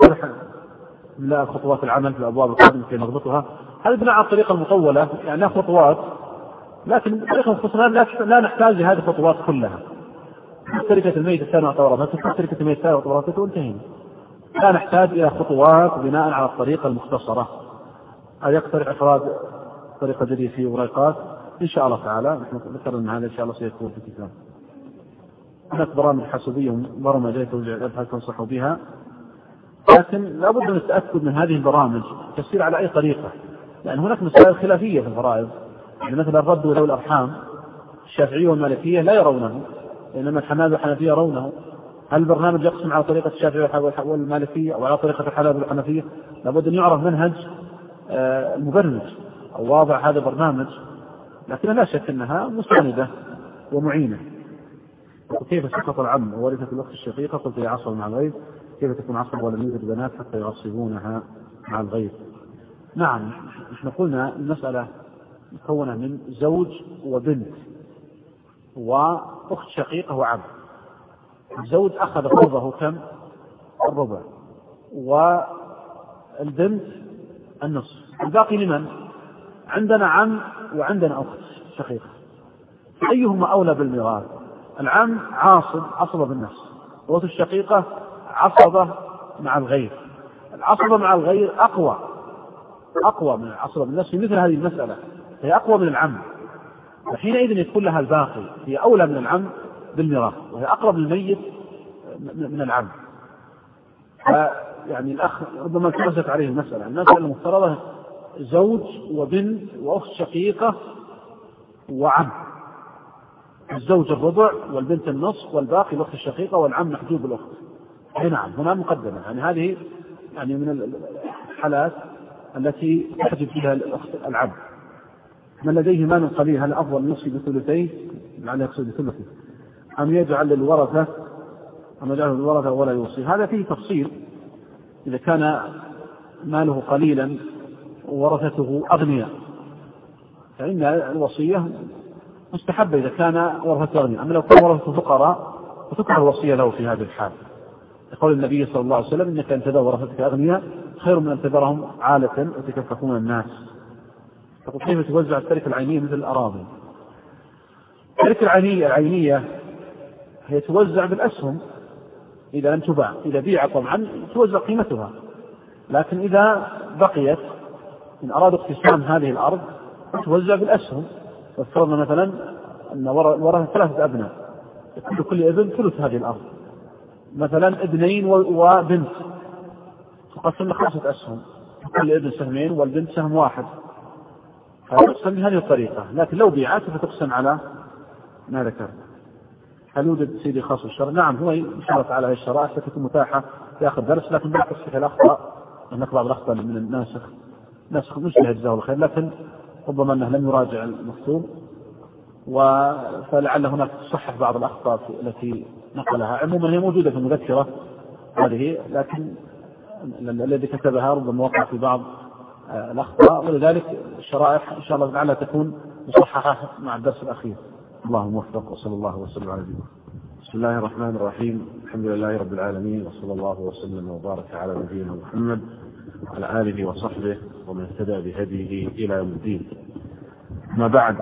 لا خطوات العمل في الأبواب القادمة في نضبطها. هذا بناء على الطريقة المطولة، يعني خطوات، لكن الطريقة المختصرة لا نحتاج لهذه الخطوات كلها. تركة الميت الثاني وتورثته، تركة الميت الثاني وتورثته، وانتهينا. لا نحتاج إلى خطوات بناء على الطريقة المختصرة. هذا يقترح إفراد طريقة جديدة في ورقات إن شاء الله تعالى. نحن ذكرنا أن هذا إن شاء الله سيكون في الكتاب. هناك برامج حاسوبية وبرامج توجه تنصحوا بها، لكن لابد من التأكد من هذه البرامج تسير على أي طريقة، لأن هناك مسائل خلافية في الفرائض. يعني مثلا الرد ذوي الأرحام، الشافعية والمالكية لا يرونه، إنما الحنابلة والحنفية يرونه. هل البرنامج يقسم على طريقة الشافعية والمالكية أو على طريقة الحنابلة والحنفية؟ لابد أن يعرف منهج المبرمج أو واضع هذا البرنامج، لكن لا شك أنها مساندة ومعينة. وكيف سقط العم وورثة الأخت الشقيقة؟ قلت هي عصبة مع الغير. كيف تكون عصبة ولم يوجد بنات حتى يعصبونها مع الغير؟ نعم، نحن قلنا المسألة مكونة من زوج وبنت وأخت شقيقة وعم. الزوج أخذ فرضه كم؟ الربع، والبنت النصف. الباقي لمن؟ عندنا عم وعندنا أخت شقيقة، أيهما أولى بالميراث؟ العم عصبة بالنفس، والأخت الشقيقة عصبة مع الغير. العصبة مع الغير أقوى من العصبة بالنفس في مثل هذه المسألة، هي أقوى من العم، وحينئذ يكون لها الباقي، هي أولى من العم بالميراث، وهي أقرب للميت من العم. يعني الأخ ربما ترست عليه المسألة المفترضة زوج وبنت وأخت شقيقة وعم. الزوج الربع والبنت النصف والباقي الأخت الشقيقة والعم محجوب الأخت. نعم، هنا مقدمة. يعني هذه يعني من الحالات التي تحجب فيها الأخت العم. من لديه مال قليل هل أفضل نصف بثلثيه؟ لعله يقصد بثلثه، أم يجعل للورثة ولا يوصي؟ هذا فيه تفصيل. إذا كان ماله قليلا وورثته أغنياء فإن الوصية مستحبة إذا كان ورثته أغنياء، أما لو كان ورثته فقراء فتكره الوصية له في هذه الحال، يقول النبي صلى الله عليه وسلم: إنك أن تذر ورثتك أغنياء خير من أن تذرهم عالة وتكففون الناس. فقد كيف توزع التركة العينية مثل الأراضي؟ التركة العينية هي توزع بالأسهم إذا لم تباع، إذا بيع طبعا توزع قيمتها، لكن إذا بقيت إن أرادوا اقتسام هذه الأرض توزع بالأسهم. وافترضنا مثلا أن ورثة 3 أبناء، كل ابن ثلث هذه الأرض، مثلا 2 وبنت، تقسم 5 أسهم، كل ابن سهمين والبنت سهم واحد، فتقسم بهذه الطريقة. لكن لو بيعت فتقسم على ما ذكر. هل يوجد سيدي خاص بالشرع؟ نعم، هو إن شاء الله تعالى هذه الشرائع ستكون متاحة في آخر درس، لكن لا تصحيح الأخطاء، هناك بعض الأخطاء من الناسخ مشبه جزاه الخير، لكن ربما أنه لم يراجع المكتوب، فلعل هناك تصحح بعض الأخطاء التي نقلها. عموما هي موجودة في المذكرة هذه، لكن الذي كتبها ربما وقع في بعض الأخطاء، ولذلك الشرائح إن شاء الله لعلها تكون مصححة مع الدرس الأخير. الله موفق، وصلى الله وسلم على نبينا. بسم الله الرحمن الرحيم. الحمد لله رب العالمين، وصلى الله وسلم وبارك على نبينا محمد وعلى آله وصحبه ومن اهتدى بهديه إلى يوم الدين. ما بعد،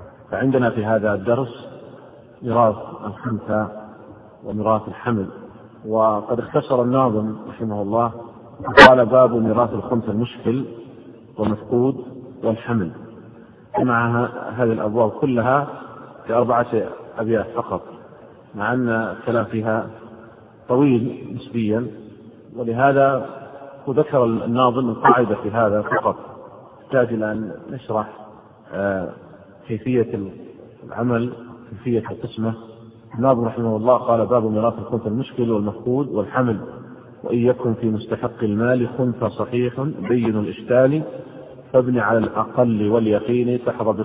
فعندنا في هذا الدرس ميراث الخنثى وميراث الحمل. وقد اختصر الناظم رحمه الله قال باب ميراث الخنثى المشكل والمفقود والحمل، مع هذه الأبواب كلها في 4 أبيات فقط، مع أن الكلام فيها طويل نسبيا، ولهذا ذكر الناظم القاعدة في هذا فقط، يحتاج إلى أن نشرح كيفية العمل، كيفية القسمة. الناظم رحمه الله قال باب ميراث الخنثى المشكل والمفقود والحمل، وإن يكن في مستحق المال خنثى صحيح بين الإشكال فابن على الأقل واليقين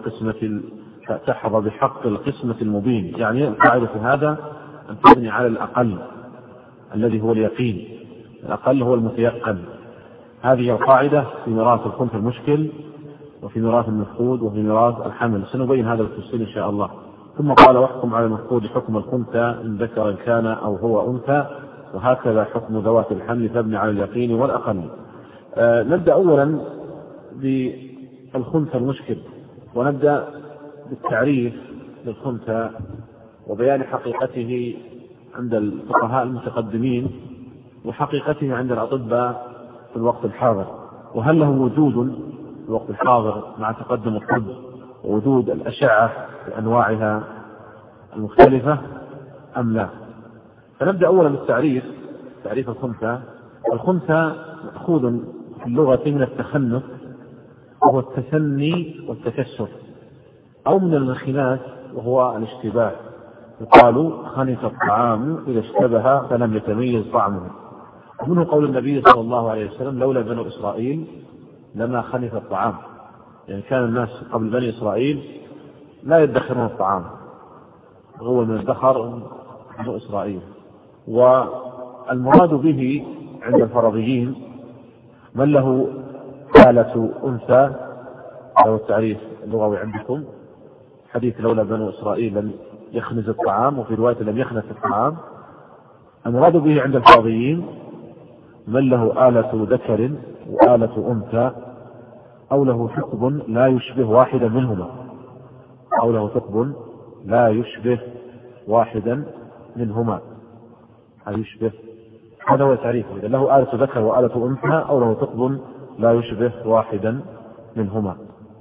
تحظى بحق القسمة المبين. يعني القاعدة في هذا أن تبني على الأقل الذي هو اليقين، الأقل هو المتيقن. هذه القاعدة في ميراث الخنثى المشكل وفي ميراث المفقود وفي ميراث الحمل، سنبين هذا بالتفصيل إن شاء الله. ثم قال واحكم على المفقود حكم الخنثى إن ذكر كان أو هو أنثى، وهكذا حكم ذوات الحمل فابن على اليقين والأقل. نبدأ أولا بالخنثى المشكل، ونبدأ بالتعريف للخنثى وبيان حقيقته عند الفقهاء المتقدمين وحقيقته عند الأطباء في الوقت الحاضر، وهل له وجود في الوقت الحاضر مع تقدم الطب ووجود الأشعة بأنواعها المختلفة أم لا. فنبدأ أولا بالتعريف، تعريف الخنثى. الخنثى مأخوذ في اللغة من التخنث وهو التثني والتكسر، أو من الانخناث وهو الاشتباه. يقال خنث الطعام إذا اشتبه فلم يتميز طعمه. ومنه قول النبي صلى الله عليه وسلم لولا بنو إسرائيل لما خنث الطعام، يعني كان الناس قبل بني إسرائيل لا يدخرون الطعام، هو من الدخر بنو إسرائيل. والمراد به عند الفرضيين من له حالة أنثى، له التعريف اللغوي عندكم حديث لولا بنو إسرائيل لم يخنز الطعام، وفي رواية لم يخنث الطعام. المراد به عند الفرضيين من له آلة ذكر وآلة أنثى، أو له ثقب لا يشبه واحدا منهما، أو له ثقب لا يشبه واحدا منهما. يشبه، هذا هو التعريف. إذا له آلة ذكر وآلة أنثى أو له ثقب لا يشبه واحدا منهما.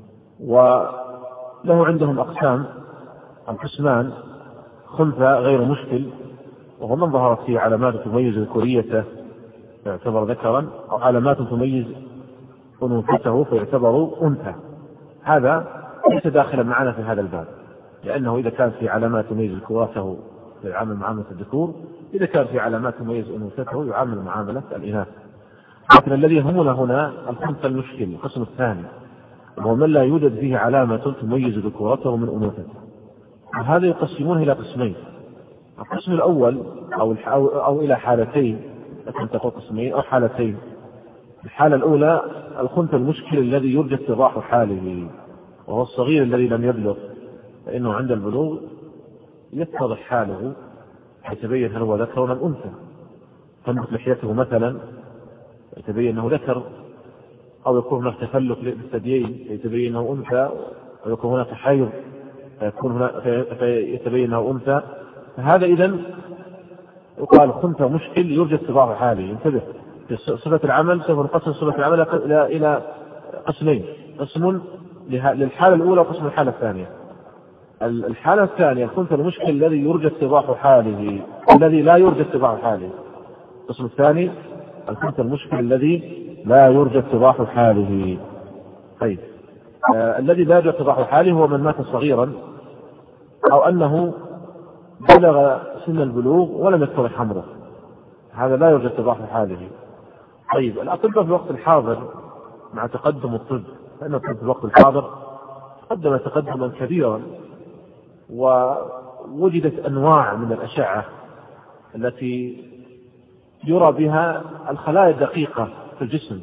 وله عندهم أقسام، القسمان خنثى غير مشكل، وهو من ظهرت فيه علامات تميز ذكوريته فيعتبر ذكرا، أو علامات تميز أنوثته فيعتبر أنثى. هذا ليس داخلا معنا في هذا الباب، لأنه إذا كان في علامات تميز ذكورته يعامل معاملة الذكور، إذا كان في علامات تميز أنوثته يعامل معاملة الإناث. لكن الذي يهمنا هنا الخنثى المشكل، القسم الثاني، وهو من لا يوجد فيه علامة تميز ذكورته من أنوثته. وهذا يقسمونه إلى قسمين. القسم الأول أو إلى حالتين، لكن تقول قسمين أو حالتين. الحالة الأولى الخنثى المشكل الذي يرجى اتضاح حاله، وهو الصغير الذي لم يبلغ، فإنه عند البلوغ يتضح حاله يتبين هل هو ذكر أم أنثى. تنبت لحيته مثلا يتبين أنه ذكر، أو يكون هناك تفلق للثديين يتبين أنه أنثى، أو يكون هناك حيض فيتبين أنه أنثى. فهذا إذن يقال خنثى مشكل يرجى اتضاح حاله. انتبه، في صفة العمل سوف نقسم صفة العمل إلى قسمين، قسم للحالة الأولى وقسم الحالة الثانية. الحالة الثانية الخنثى المشكل الذي يرجى اتضاح حاله، الذي لا يرجى اتضاح حاله. القسم الثاني الخنثى المشكل الذي لا يرجى اتضاح حاله. طيب، الذي لا يرجى اتضاح حاله هو من مات صغيرا، أو أنه بلغ سن البلوغ ولم يتضح أمره، هذا لا يرجى اتضاح حاله. طيب، الأطباء في الوقت الحاضر مع تقدم الطب، فإن الطب في الوقت الحاضر تقدم تقدما كبيرا، ووجدت أنواع من الأشعة التي يرى بها الخلايا الدقيقة في الجسم،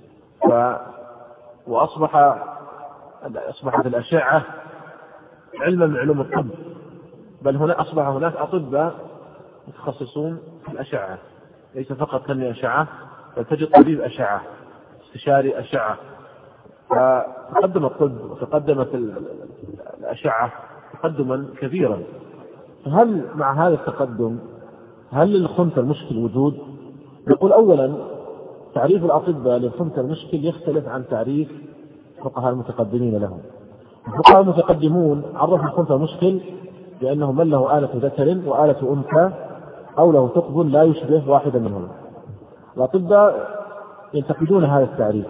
وأصبحت الأشعة علما من علوم الطب، بل هنا أصبح هناك أطباء متخصصون في الأشعة، ليس فقط فني أشعة، بل تجد طبيب أشعة، استشاري أشعة. فتقدم الطب وتقدمت الأشعة تقدما كبيرا. فهل مع هذا التقدم هل للخنثى المشكل وجود؟ نقول أولا تعريف الأطباء للخنثى المشكل يختلف عن تعريف الفقهاء المتقدمين له. الفقهاء المتقدمون عرفوا الخنثى المشكل بأنه من له آلة ذكر وآلة أنثى أو له ثقب لا يشبه واحدا منهما. الأطباء ينتقدون هذا التعريف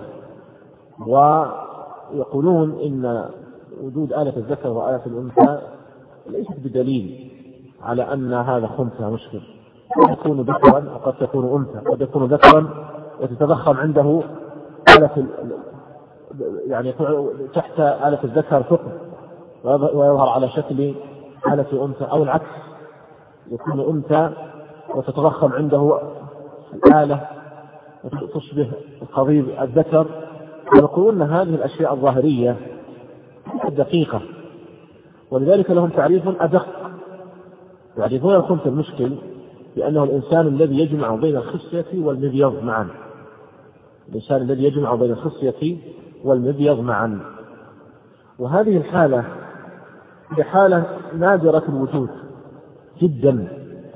ويقولون إن وجود آلة الذكر وآلة الأنثى ليست بدليل على أن هذا خنثى مشكل. قد يكون ذكرا وقد تكون أنثى، قد يكون ذكرا وتتضخم عنده آلة يعني تحت آلة الذكر ثقب ويظهر على شكل آلة أنثى، أو العكس يكون أنثى وتتضخم عنده الآلة وتشبه القضيب الذكر. ويقولون هذه الأشياء الظاهرية دقيقة، ولذلك لهم تعريف أدق. يعرفون الخنثى المشكل بأنه الإنسان الذي يجمع بين الخصية والمبيض معا. الإنسان الذي يجمع بين الخصية والمبيض معا، وهذه الحالة هي حالة نادرة الوجود جدا،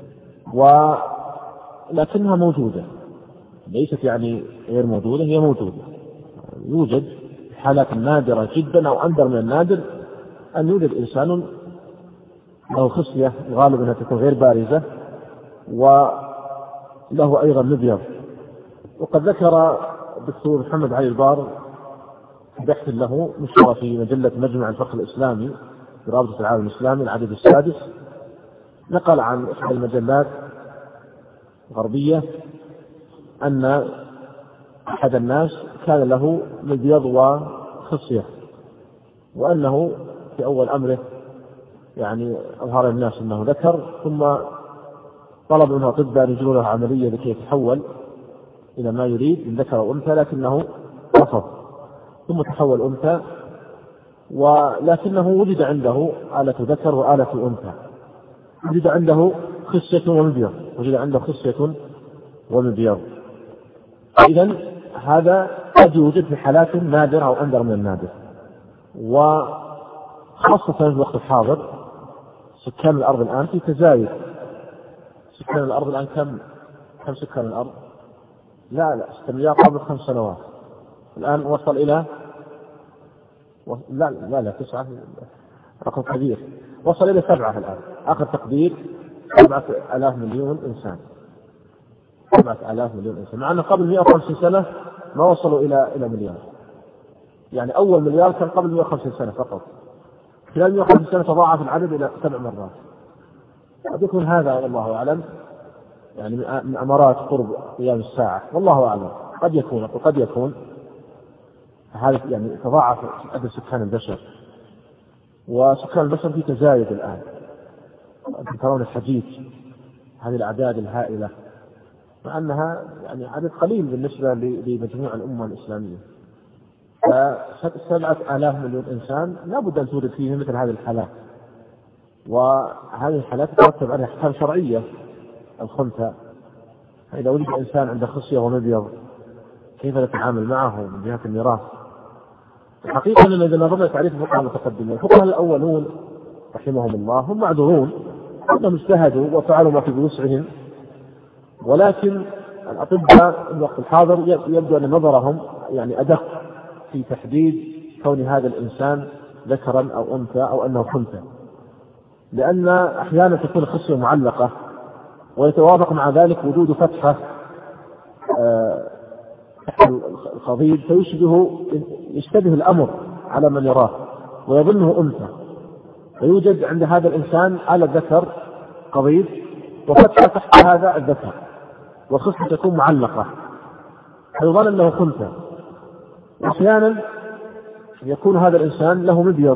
ولكنها موجودة، ليست يعني غير موجودة، هي موجودة. يوجد حالات نادرة جدا أو أندر من النادر أن يوجد إنسان له خصية غالبا أنها تكون غير بارزة وله أيضا مبيض. وقد ذكر الدكتور محمد علي البار في بحث له نشر في مجلة مجمع الفقه الإسلامي في رابطة العالم الإسلامي العدد السادس، نقل عن إحدى المجلات الغربية أن أحد الناس كان له مبيض وخصية، وأنه في أول أمره يعني أظهر الناس أنه ذكر، ثم طلب منه أطباء أن يجروا له عملية لكي يتحول إلى ما يريد من ذكر أو أنثى، لكنه رفض، ثم تحول أنثى، ولكنه وجد عنده آلة ذكر وآلة أنثى، وجد عنده خصية ومبيض، وجد عنده خصية ومبيض. إذن هذا قد يوجد في حالات نادرة أو أندر من النادر. وخاصة في الوقت الحاضر سكان الأرض الآن في تزايد. سكان الأرض الآن كم سكان الأرض؟ لا 6 مليار قبل 5 سنوات، الآن وصل إلى لا 9، رقم كبير، وصل إلى 7 الآن، آخر تقدير 7,000 مليون إنسان، 7,000 مليون إنسان، مع أنه قبل 150 سنة ما وصلوا إلى مليار. يعني أول مليار كان قبل 150 سنة فقط، خلال 150 سنة تضاعف العدد إلى 7 مرات. قد يكون هذا والله أعلم يعني من أمارات قرب قيام الساعة، والله أعلم. قد يكون هذا يعني تضاعف عدد سكان البشر، وسكان البشر في تزايد الآن. ترون الحديث هذه الأعداد الهائلة، مع أنها يعني عدد قليل بالنسبة لمجموع الأمة الإسلامية. ف7,000 مليون إنسان لا بد أن توجد فيه مثل هذه الحالات، وهذه الحالات تترتب عليها أحكام شرعية. الخنثى إذا وجد إنسان عنده خصية ومبيض كيف نتعامل معه من جهة الميراث؟ الحقيقة أننا إذا نظرنا تعريف الفقهاء المتقدمين، الفقهاء الأولون رحمهم الله هم معذورون، أنهم اجتهدوا وفعلوا ما في بوسعهم، ولكن الأطباء في الوقت الحاضر يبدو أن نظرهم يعني أدق في تحديد كون هذا الإنسان ذكرا أو أنثى أو أنه خنثى، لأن أحيانا تكون الخصية معلقة ويتوافق مع ذلك وجود فتحة تحت القضيب فيشتبه الأمر على من يراه ويظنه أنثى، فيوجد عند هذا الإنسان آلة ذكر قضيب وفتحة تحت هذا الذكر، والخصية تكون معلقة فيظن أنه خنثى. أحيانا يكون هذا الإنسان له مبيض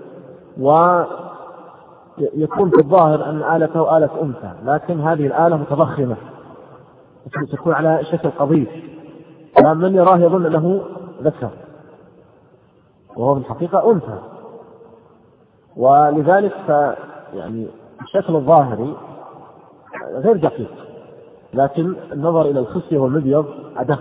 ويكون في الظاهر أن آلته آلة أنثى، لكن هذه الآلة متضخمة تكون على شكل قضيب، فمن يراه يظن أنه ذكر وهو في الحقيقة أنثى. ولذلك يعني الشكل الظاهري غير دقيق، لكن النظر إلى الخصية والمبيض أدق.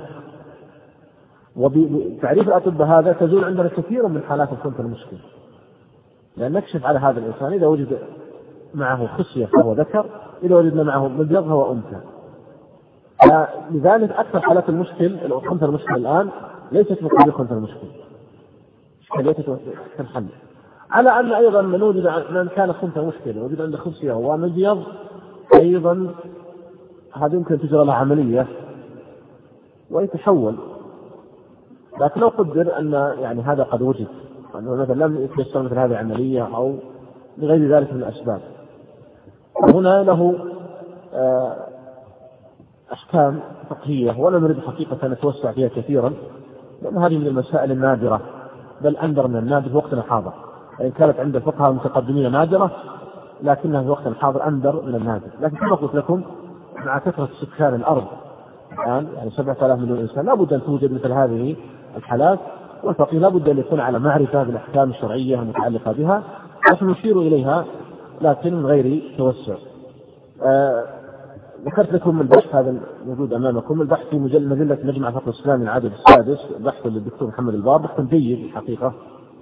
وبتعريف الأطباء هذا تزول عندنا كثير من حالات الخنثى المشكل، لأن نكشف على هذا الإنسان إذا وجد معه خصية فهو ذكر، إذا وجدنا معه مبيض فهو أنثى. لذلك أكثر حالات المشكل الخنثى المشكل الآن ليست مقابل خنثى المشكل، إشكاليته تنحل. على أن أيضا من وجد من كان خنثى مشكل وجد عنده خصية ومبيض أيضا هذا يمكن تجرى له عملية ويتحول. لكن لو قدر أن يعني هذا قد وجد أنه مثلا لم يتيسر مثل هذه العملية أو لغير ذلك من الأسباب، هنا له أحكام فقهية ولا نريد حقيقة أن نتوسع فيها كثيرا، لأن هذه من المسائل النادرة بل أندر من النادر في وقتنا الحاضر. وإن كانت عند الفقهاء المتقدمين نادرة لكنها في وقتنا الحاضر أندر من النادر. لكن كما قلت لكم مع كثرة سكان الأرض الآن يعني 7,000 مليون إنسان لا بد أن توجد مثل هذه الحالات، والفقيه لا بد أن يكون على معرفة بالأحكام الشرعية المتعلقة بها. نحن نشير إليها لكن من غير توسع. ذكرت لكم البحث هذا الموجود أمامكم، البحث في مجلة مجمع فقه الإسلام العدد السادس، بحث للدكتور محمد البار، بحث جيد الحقيقة،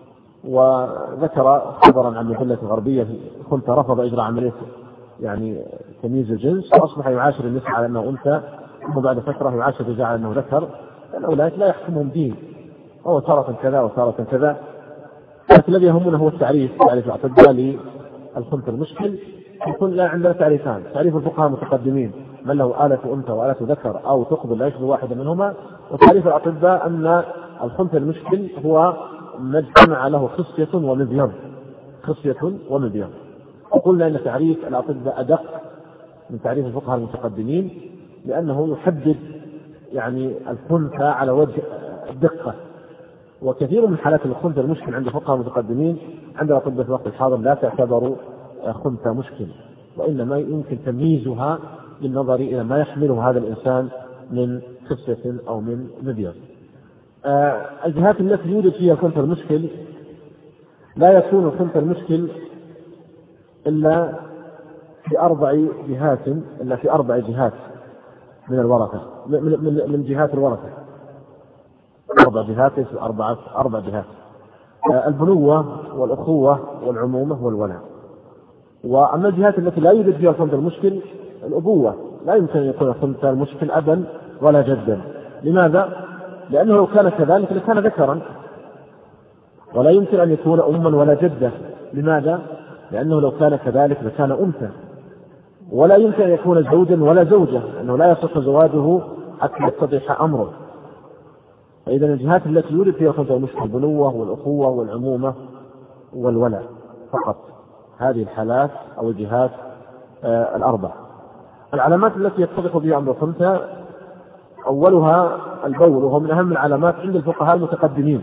وذكر خبرا عن مجلة الغربية كنت رفض إجراء عملية يعني تمييز الجنس وأصبح يعاشر النساء على أنه أنثى، ثم بعد فترة يعاشر الرجال على أنه ذكر، لأن أولئك لا يحكمهم دين، هو تارة كذا وتارة كذا. لكن الذي يهمنا هو تعريف الأطباء للخنثى المشكل. يكون لا عندنا تعريفان: تعريف الفقهاء المتقدمين من له آلة أنثى وآلة ذكر أو تقبل لا يشبه واحدة منهما، وتعريف الأطباء أن الخنثى المشكل هو ما اجتمع له خصية ومبيض، خصية ومبيض. وقلنا أن تعريف الأطباء أدق من تعريف الفقهاء المتقدمين لأنه يحدد يعني الخنثى على وجه الدقة. وكثير من حالات الخنثى المشكل عند الفقهاء المتقدمين عند الأطباء في الوقت الحاضر لا تعتبر خنثى مشكل، وإنما يمكن تمييزها بالنظر إلى ما يحمله هذا الإنسان من خصية أو من مبيض. الجهات التي يوجد فيها الخنثى المشكل لا يكون الخنثى المشكل إلا في 4 جهات من الورثة، من جهات الورثة، 4 جهات، 4 جهات: البنوة والأخوة والعمومة والولاء. وأما الجهات التي لا يوجد فيها الخنثى المشكل الأبوة، لا يمكن أن يكون الخنثى المشكل أبا ولا جدا. لماذا؟ لأنه لو كان كذلك لكان ذكرا، ولا يمكن أن يكون أما ولا جدة. لماذا؟ لأنه لو كان كذلك لكان أنثى. ولا يمكن أن يكون زوجا ولا زوجة، لأنه لا يصح زواجه حتى يتضح أمره. فإذا الجهات التي يوجد فيها الخنثى المشكل البنوة والأخوة والعمومة والولاء فقط، هذه الحالات أو الجهات 4. العلامات التي يتضح بها أمر الخنثى أولها البول، وهو من أهم العلامات عند الفقهاء المتقدمين،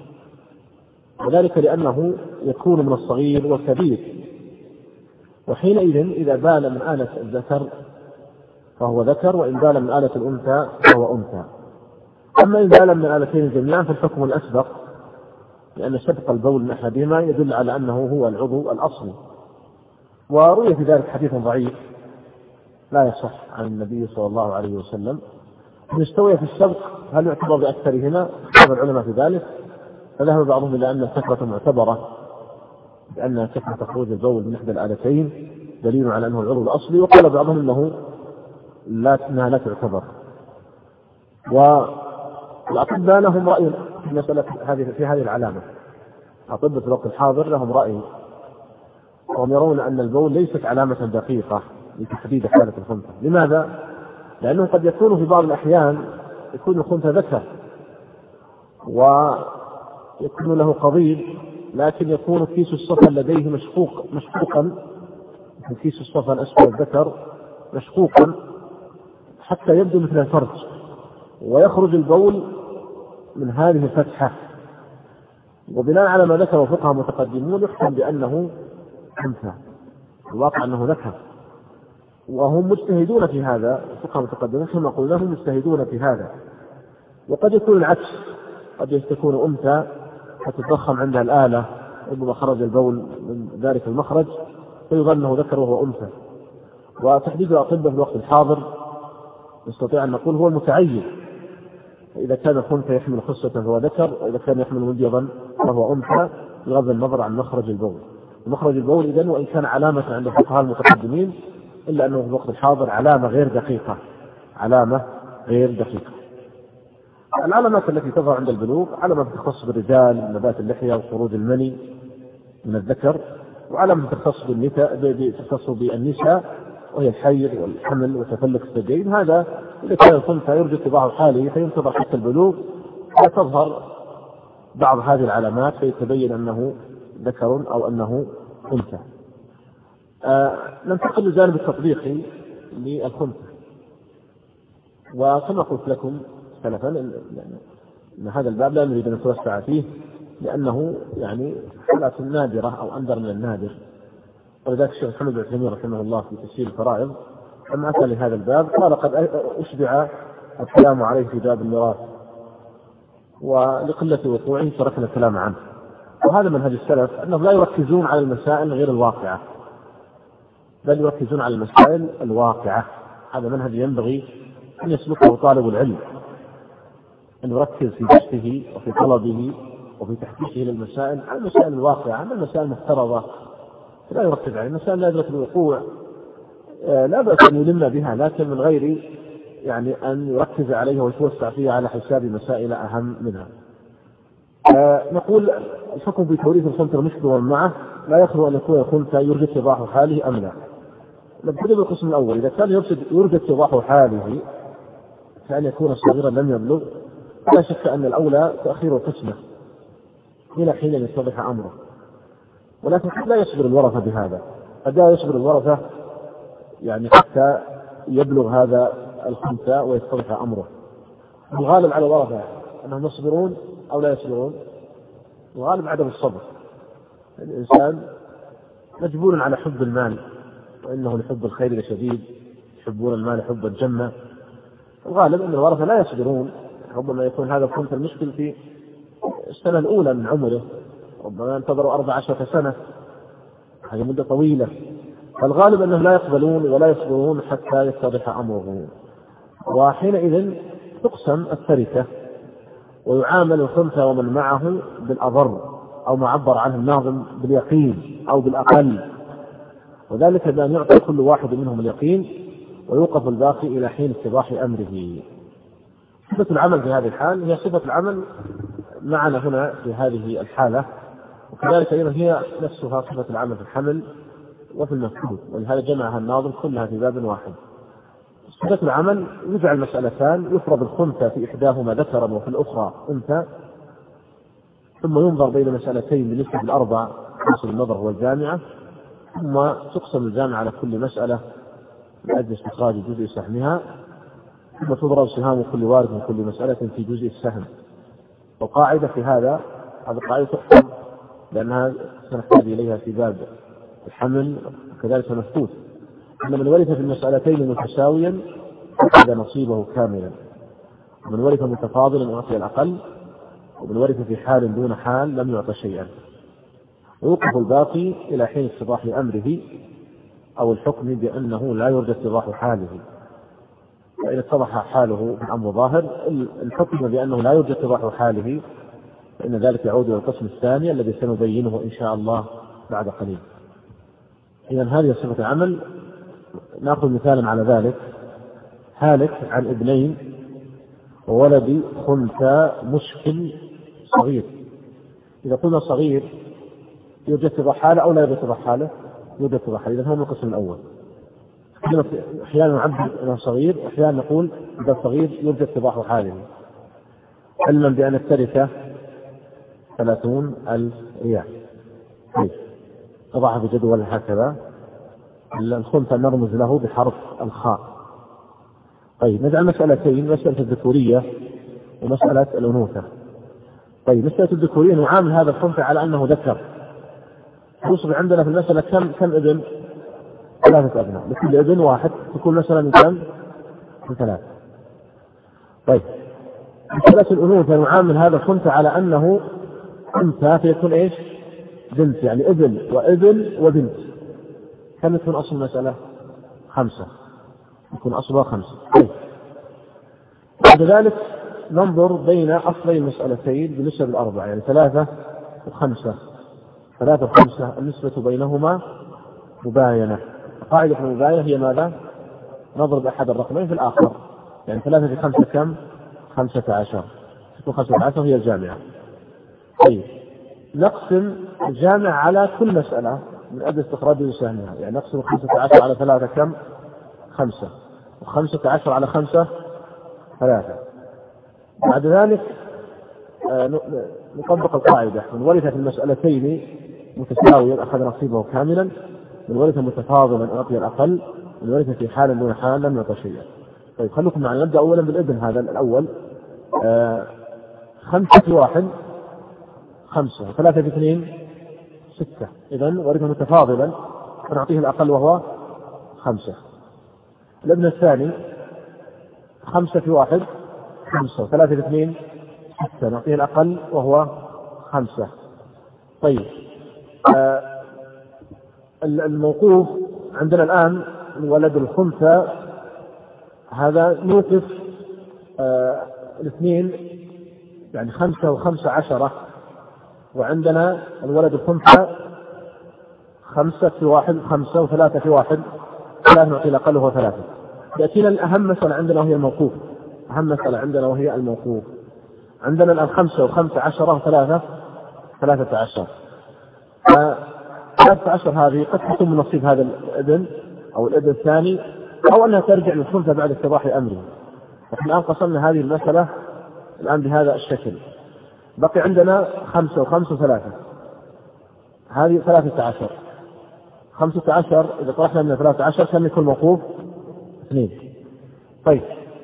وذلك لأنه يكون من الصغير والكبير، وحينئذ إذا بال من آلة الذكر فهو ذكر، وإن بال من آلة الأنثى فهو أنثى. أما إن بال من آلتين جميعا فالحكم الأسبق، لأن سبق البول من أحدهما يدل على أنه هو العضو الأصلي. وروي في ذلك حديث ضعيف لا يصح عن النبي صلى الله عليه وسلم: من استوى في السبق هل يعتبر بأكثرهما؟ اختلف العلماء في ذلك، فذهب بعضهم إلى أن الكثرة معتبرة، لأن كثرة خروج البول من إحدى الآلتين دليل على أنه العضو الأصلي، وقال بعضهم أنها لا تعتبر. والأطباء لهم رأي في مسألة في هذه العلامة. أطباء في الوقت الحاضر لهم رأي، وهم يرون أن البول ليست علامة دقيقة لتحديد حالة الخنثى. لماذا؟ لأنه قد يكون في بعض الأحيان يكون الخنثى ذكر ويكون له قضيب، لكن يكون كيس الصفا لديه مشقوقا، كيس الصفا الأسفل الذكر مشقوقا حتى يبدو مثل الفرج، ويخرج البول من هذه الفتحة، وبناء على ما ذكر الفقهاء المتقدمون يحكم بأنه أنثى، الواقع أنه ذكر، وهم مجتهدون في هذا. الفقهاء المتقدمون كما قلنا هم مجتهدون في هذا. وقد يكون العكس، قد تكون أنثى فتتضخم عندها الآلة ربما خرج البول من ذلك المخرج فيظن أنه ذكر وهو أنثى. وتحديد الأطباء في الوقت الحاضر نستطيع أن نقول هو المتعين، إذا كان الخنثى يحمل خصة فهو ذكر، وإذا كان يحمل مبيضا فهو أنثى، بغض النظر عن مخرج البول. ومخرج البول إذن وإن كان علامة عند الفقهاء المتقدمين إلا أنه في الوقت الحاضر علامة غير دقيقة، علامة غير دقيقة. العلامات التي تظهر عند البلوغ علامة تختص بالرجال، نبات اللحية وخروج المني من الذكر، وعلامة تختص بالنساء وهي الحيض والحمل وتفلق الثديين. هذا إذا كان الخنثى يرجى اتباع حاله فينتظر حتى البلوغ فتظهر بعض هذه العلامات فيتبين أنه ذكر أو أنه أنثى. ننتقل للجانب التطبيقي للخنثى. وكما قلت لكم سلفا أن هذا الباب لا نريد أن نتوسع فيه لأنه يعني حالات نادرة أو أندر من النادر. ولذلك الشيخ محمد بن عثيمين رحمه الله في تفسير الفرائض لما أتى لهذا الباب قال قد أشبع الكلام عليه في باب الميراث ولقلة وقوعه تركنا الكلام عنه. وهذا منهج السلف أنهم لا يركزون على المسائل غير الواقعة، بل يركزون على المسائل الواقعة. هذا منهج ينبغي أن يسلكه طالب العلم، أن يركز في بحثه وفي طلبه وفي تحقيقه للمسائل على المسائل الواقعة، أما المسائل المفترضة لا يركز عليها. المسائل نادرة الوقوع لا بأس أن يلم بها، لكن من غير يعني أن يركز عليها ويتوسع فيها على حساب مسائل أهم منها. نقول الحكم بتوريث الخنثى المشكل ومن معه لا يخلو أن يكون الخنثى يرجى اتضاح حاله أم لا. نبتدئ بالقسم الأول. إذا كان يرجى اتضاح حاله كأن يكون صغيرا لم يبلغ لا شك أن الأولى تأخير القسمة إلى حين يتضح أمره، ولكن قد لا يصبر الورثة بهذا، قد لا يصبر الورثة يعني حتى يبلغ هذا الخنثى ويتضح أمره. الغالب على الورثة أنهم يصبرون أو لا يصبرون، الغالب عدم الصبر. الإنسان مجبول على حب المال، وإنه لحب الخير لشديد، يحبون المال حبا جما. الغالب أن الورثة لا يصبرون، ربما يكون هذا الخنثى المشكل في السنة الأولى من عمره، ربما ينتظروا 14 سنة، هذه مدة طويلة. فالغالب أنهم لا يقبلون ولا يصبرون حتى يتضح أمره، وحينئذ تقسم التركة ويعامل الخنثى ومن معه بالأضر أو ما عبر عنه الناظم باليقين أو بالأقل، وذلك بأن يعطي كل واحد منهم اليقين ويوقف الباقي إلى حين اتضاح أمره. صفة العمل في هذه الحال هي صفة العمل معنا هنا في هذه الحالة، وكذلك أيضا هي نفسها صفة العمل في الحمل وفي المفقود، ولهذا جمعها الناظم كلها في باب واحد. صفة العمل يجعل مسألتان، يفرض الخنثى في إحداهما ذكرا وفي الأخرى أنثى، ثم ينظر بين مسألتين بالنسبة للأربع حاصل النظر هو الجامعة، ثم تقسم الجامعة على كل مسألة من أجل استخراج جزء سهمها، ثم تضرب سهام كل وارد من كل مسألة في جزء السهم. والقاعدة في هذا القاعدة تحكم لأنها سنحتاج إليها في باب الحمل وكذلك المفقود، أن من ورث في المسألتين متساويا أخذ نصيبه كاملا، ومن ورث متفاضلا أعطي الأقل، ومن ورث في حال دون حال لم يعطى شيئا، ويوقف الباقي إلى حين اتضاح أمره أو الحكم بأنه لا يرجى اتضاح حاله. فإن اتضح حاله بالأمر ظاهر الحكم بأنه لا يرجى اتضاح حاله، فإن ذلك يعود إلى القسم الثاني الذي سنبينه إن شاء الله بعد قليل. إذن هذه صفة العمل. نأخذ مثالا على ذلك: هالك عن ابنين وولد خنثى مشكل صغير. إذا قلنا صغير يرجى اتضاح حاله أو لا يرجى اتضاح حاله؟ يرجى اتضاح حاله. إذن هو من القسم الأول. أحيانا نعبر أنه صغير، وأحيانا نقول إذا صغير يرجى اتضاح حاله، علما بأن التركة 30,000 ريال. طبعا في جدول هكذا الخنثى نرمز له بحرف الخاء. طيب نجعل مسألتين: مسألة الذكورية ومسألة الأنوثة. طيب مسألة الذكورية نعامل هذا الخنثى على أنه ذكر، يصبح عندنا في المسألة كم ابن؟ 3 أبناء، لكل ابن واحد، تكون مثلا من كم؟ من 3. طيب مسألة الأنوثة نعامل هذا الخنثى على أنه أنثى فيكون إيش؟ بنت، يعني ابن وابن وبنت. كم يكون أصل المسألة؟ 5، يكون أصلها 5. طيب بعد ذلك ننظر بين أصلي المسألتين بالنسبة للأربعة، يعني 3 و5. 3 و5 النسبة بينهما مباينة، قاعدة المباينة هي ماذا؟ نضرب أحد الرقمين في الآخر، يعني 3 في 5 كم؟ 15. تكون 15 هي الجامعة. طيب نقسم الجامع على كل مسألة من أجل استخراج سهمها، يعني نقسم 15 على 3 كم؟ 5. و15 على 5 3. بعد ذلك نطبق القاعدة: من ورث في المسألتين متساويا أخذ نصيبه كاملا، من ورث متفاضلا أعطي الأقل، من ورث في حال دون حال لم يعطى شيئا. طيب خلوكم معنا، نبدأ أولا بالابن هذا الأول. 5 في 1 5 و3 في 2 6. إذن ورث متفاضلا فنعطيه الأقل وهو 5. الابن الثاني 5 في 1 5 و3 في 2 6 نعطيه الأقل وهو 5. طيب الموقوف عندنا الآن الولد الخنثى، هذا نوقف الاثنين، يعني 5 و15، وعندنا الولد الخنثى 5 في 1 5 و3 في 1 3 نعطيه الأقل وهو 3. يأتينا الأهم مسألة عندنا وهي الموقوف. أهم مسألة عندنا وهي الموقوف. عندنا الآن 5 و15 و3 13. 13 هذه قد تكون من نصيب هذا الابن أو الابن الثاني، أو أنها ترجع للخنثى بعد اتضاح أمره. نحن الآن قسمنا هذه المسألة الآن بهذا الشكل. بقي عندنا 5 و5 و3، هذه 13. 15 إذا طرحنا من 13 كم يكون موقوف؟ 2. طيب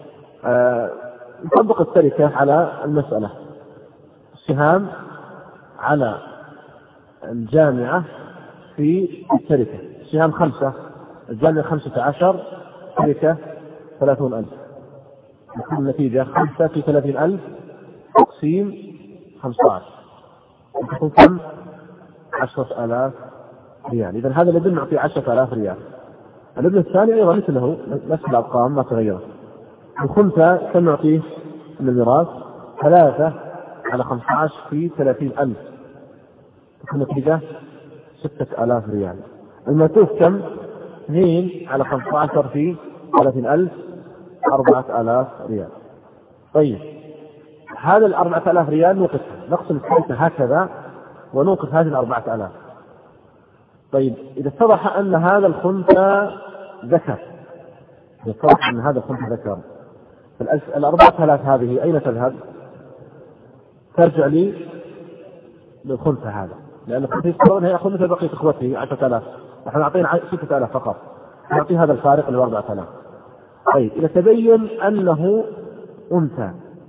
نطبق التركة على المسألة. السهام على الجامعة في التركة، السهام 5، الجامعة 15، تركة 30,000. تكون النتيجة 5 في 30,000 تقسيم 15 تكون كم؟ 10,000 ريال. إذن هذا الابن نعطيه 10,000 ريال. الابن الثاني أيضا مثله نفس الأرقام ما تغيرت. الخنثى كم نعطيه من الميراث؟ 3 على 15 في 30,000 تكون النتيجة 6,000 ريال. الموقوف كم؟ 2 على 15 في 30,000 4,000 ريال. طيب هذا 4,000 ريال نوقفها، نقسم الثالثة هكذا ونوقف هذه 4,000. طيب إذا اتضح أن هذا الخنثى ذكر، اتضح أن هذا الخنثى ذكر، 4,000 هذه أين تذهب؟ ترجع لي للخنثى هذا، لأن الخنثى يقولون هي خنثى بقية إخوته 10,000، نحن نعطينا 6,000 فقط، نعطي هذا الفارق ل 4,000. طيب إذا تبين أنه أنثى،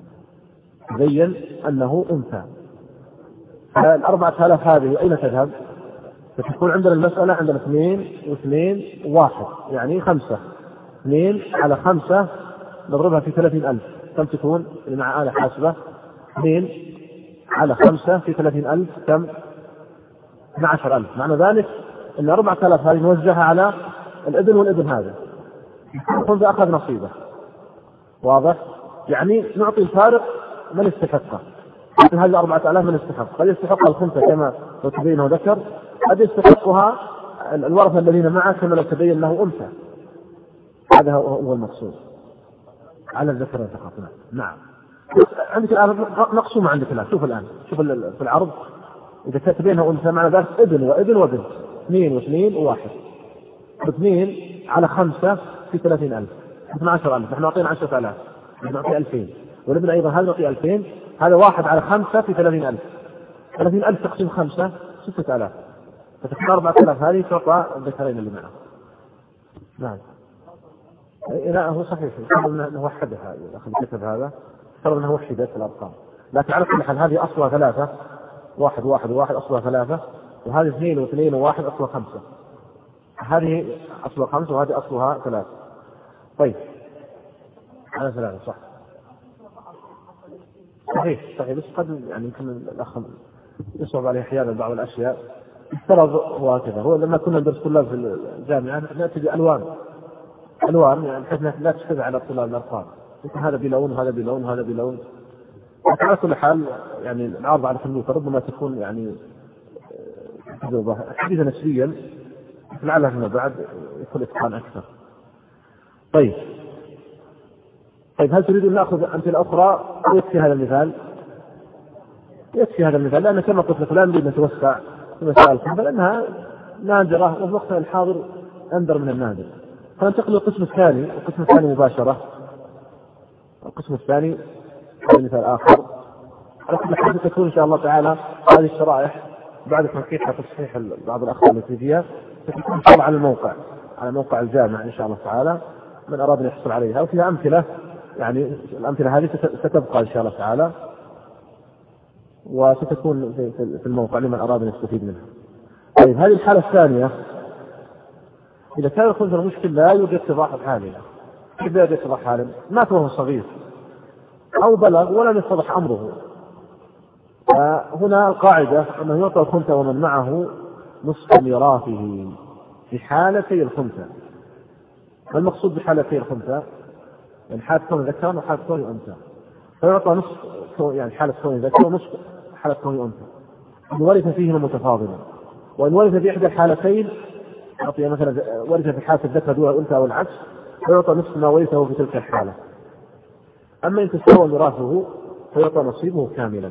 فال4,000 هذه أين تذهب؟ فتكون عندنا المسألة عندنا 2 و2 و1، يعني 5. 2 على 5 نضربها في 30,000 كم تكون؟ اللي مع آلة حاسبة 2 على 5 في 30,000 كم؟ 12,000. معنى ذلك أن 4,000 هذه نوزعها على الابن والابن هذا، الخنثى أخذ نصيبه. واضح؟ يعني نعطي الفارق من استحقه. هذه 4,000 من استحق، قد يستحق الخنثى كما لو تبين انه ذكر، قد يستحقها الورثة الذين معه كما لو تبين انه انثى. هذا هو المقصود على الذكر فقط. نعم. عندك الآن نقسم، عندك الآن شوف الآن، شوف في العرض إذا تبينها أنثى معنى ذلك ابن وابن وبنت، 2 و2 و1. 2 على 5 في 30,000 12,000، نحن نعطينا 10,000، نعطي 2,000، والابن أيضا هذا نعطي 2,000. هذا 1 على 5 في 30,000، 30,000 تقسيم 5 6,000، فتكون 4,000 هذه تعطى الذكرين اللي معه. نعم. لا هو صحيح، انه وحدها الاخ اللي كتب هذا، افترض انه وحدت الارقام، لكن على كل حال هذه اصلها 3، 1 1 1 اصلها 3، وهذه 2 و2 و1 اصلها 5. هذه اصلها 5 وهذه اصلها 3. طيب على 3 صح. صحيح بس قد يعني يمكن الاخ يصعب عليه احيانا بعض الاشياء. افترض هو كذا، هو لما كنا ندرس طلاب في الجامعه ناتي بألوان يعني بحيث لا تشتبه على الطلاب الارقام، هذا بلون وهذا بلون وهذا بلون. لكن على كل حال يعني العرض على الكمبيوتر ربما تكون يعني تجربه حديثه نسبيا، لعلها فيما بعد يكون إتقان أكثر. طيب هل تريد أن نأخذ أمثلة أخرى يكفي هذا المثال؟ يكفي هذا المثال، لأن كما قلت لك لا نريد نتوسع في مسائل الخلفة لأنها نادرة وفي وقتها الحاضر أندر من النادر. فننتقل للقسم الثاني. القسم الثاني مباشرة. القسم الثاني هذا مثال آخر. على كل حال تكون إن شاء الله تعالى هذه الشرائح بعد تنقيحها تصحيح بعض الأخطاء التي فيها ستكون إن شاء الله على موقع الجامع إن شاء الله تعالى من أراد أن يحصل عليها، وفيها أمثلة، يعني الأمثلة هذه ستبقى إن شاء الله تعالى وستكون في الموقع لمن أراد أن يستفيد منها. طيب هذه الحالة الثانية، إذا كان الخنثى المشكل لا يوجد اتضاح حاله. كيف لا يوجد اتضاح حاله؟ مات وهو صغير أو بلغ ولم يتضح أمره. فهنا القاعدة أنه يعطى الخنثى ومن معه نصف ميراثه في حالتي الخنثى. ما المقصود بحالتي الخنثى؟ يعني حالة كون ذكر وحالة كون أنثى. فيعطى نصف، يعني حالة كون ذكر ونصف حالة كون أنثى. إن ورث فيهما متفاضلا، وإن ورث في إحدى الحالتين أعطي مثلا ورث في حالة الذكر دون الأنثى أو العكس فيعطى نصف ما ورثه في تلك الحالة. أما إن تساوى ميراثه فيعطى نصيبه كاملا.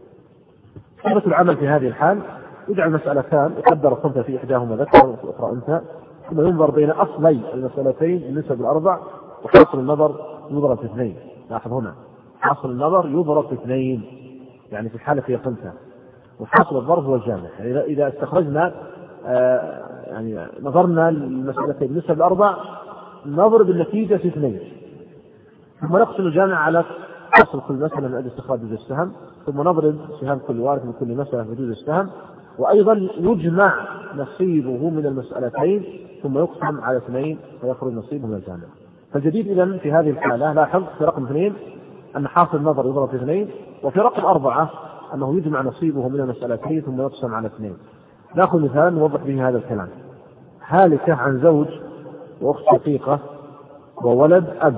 صورة العمل في هذه الحال يجعل مسألتان يقدر الخنثى في إحداهما ذكر وفي الأخرى أنثى، ثم ينظر بين أصلي المسألتين النسب الأربع وحاصل النظر يضرب في اثنين. لاحظ هنا حاصل النظر يضرب في اثنين، يعني في الحالة هي خنثى، وحاصل الضرب هو الجامع. يعني إذا استخرجنا يعني نظرنا للمسألتين النسب الأربع نضرب النتيجة في اثنين، ثم نقسم الجامع على حاصل كل مسألة من أجل استخراج جزء السهم، ثم نضرب سهام كل وارث من كل مسألة في جزء السهم، وأيضا يجمع نصيبه من المسألتين ثم يقسم على اثنين فيخرج نصيبه من الجامع. فالجديد إذن في هذه الحالة لاحظ في رقم 2 أن حاصل النظر يضرب في 2، وفي رقم 4 أنه يجمع نصيبه من المسألتين ثم يقسم على 2. نأخذ مثال نوضح به هذا الكلام. هالكة عن زوج وأخت شقيقة وولد أب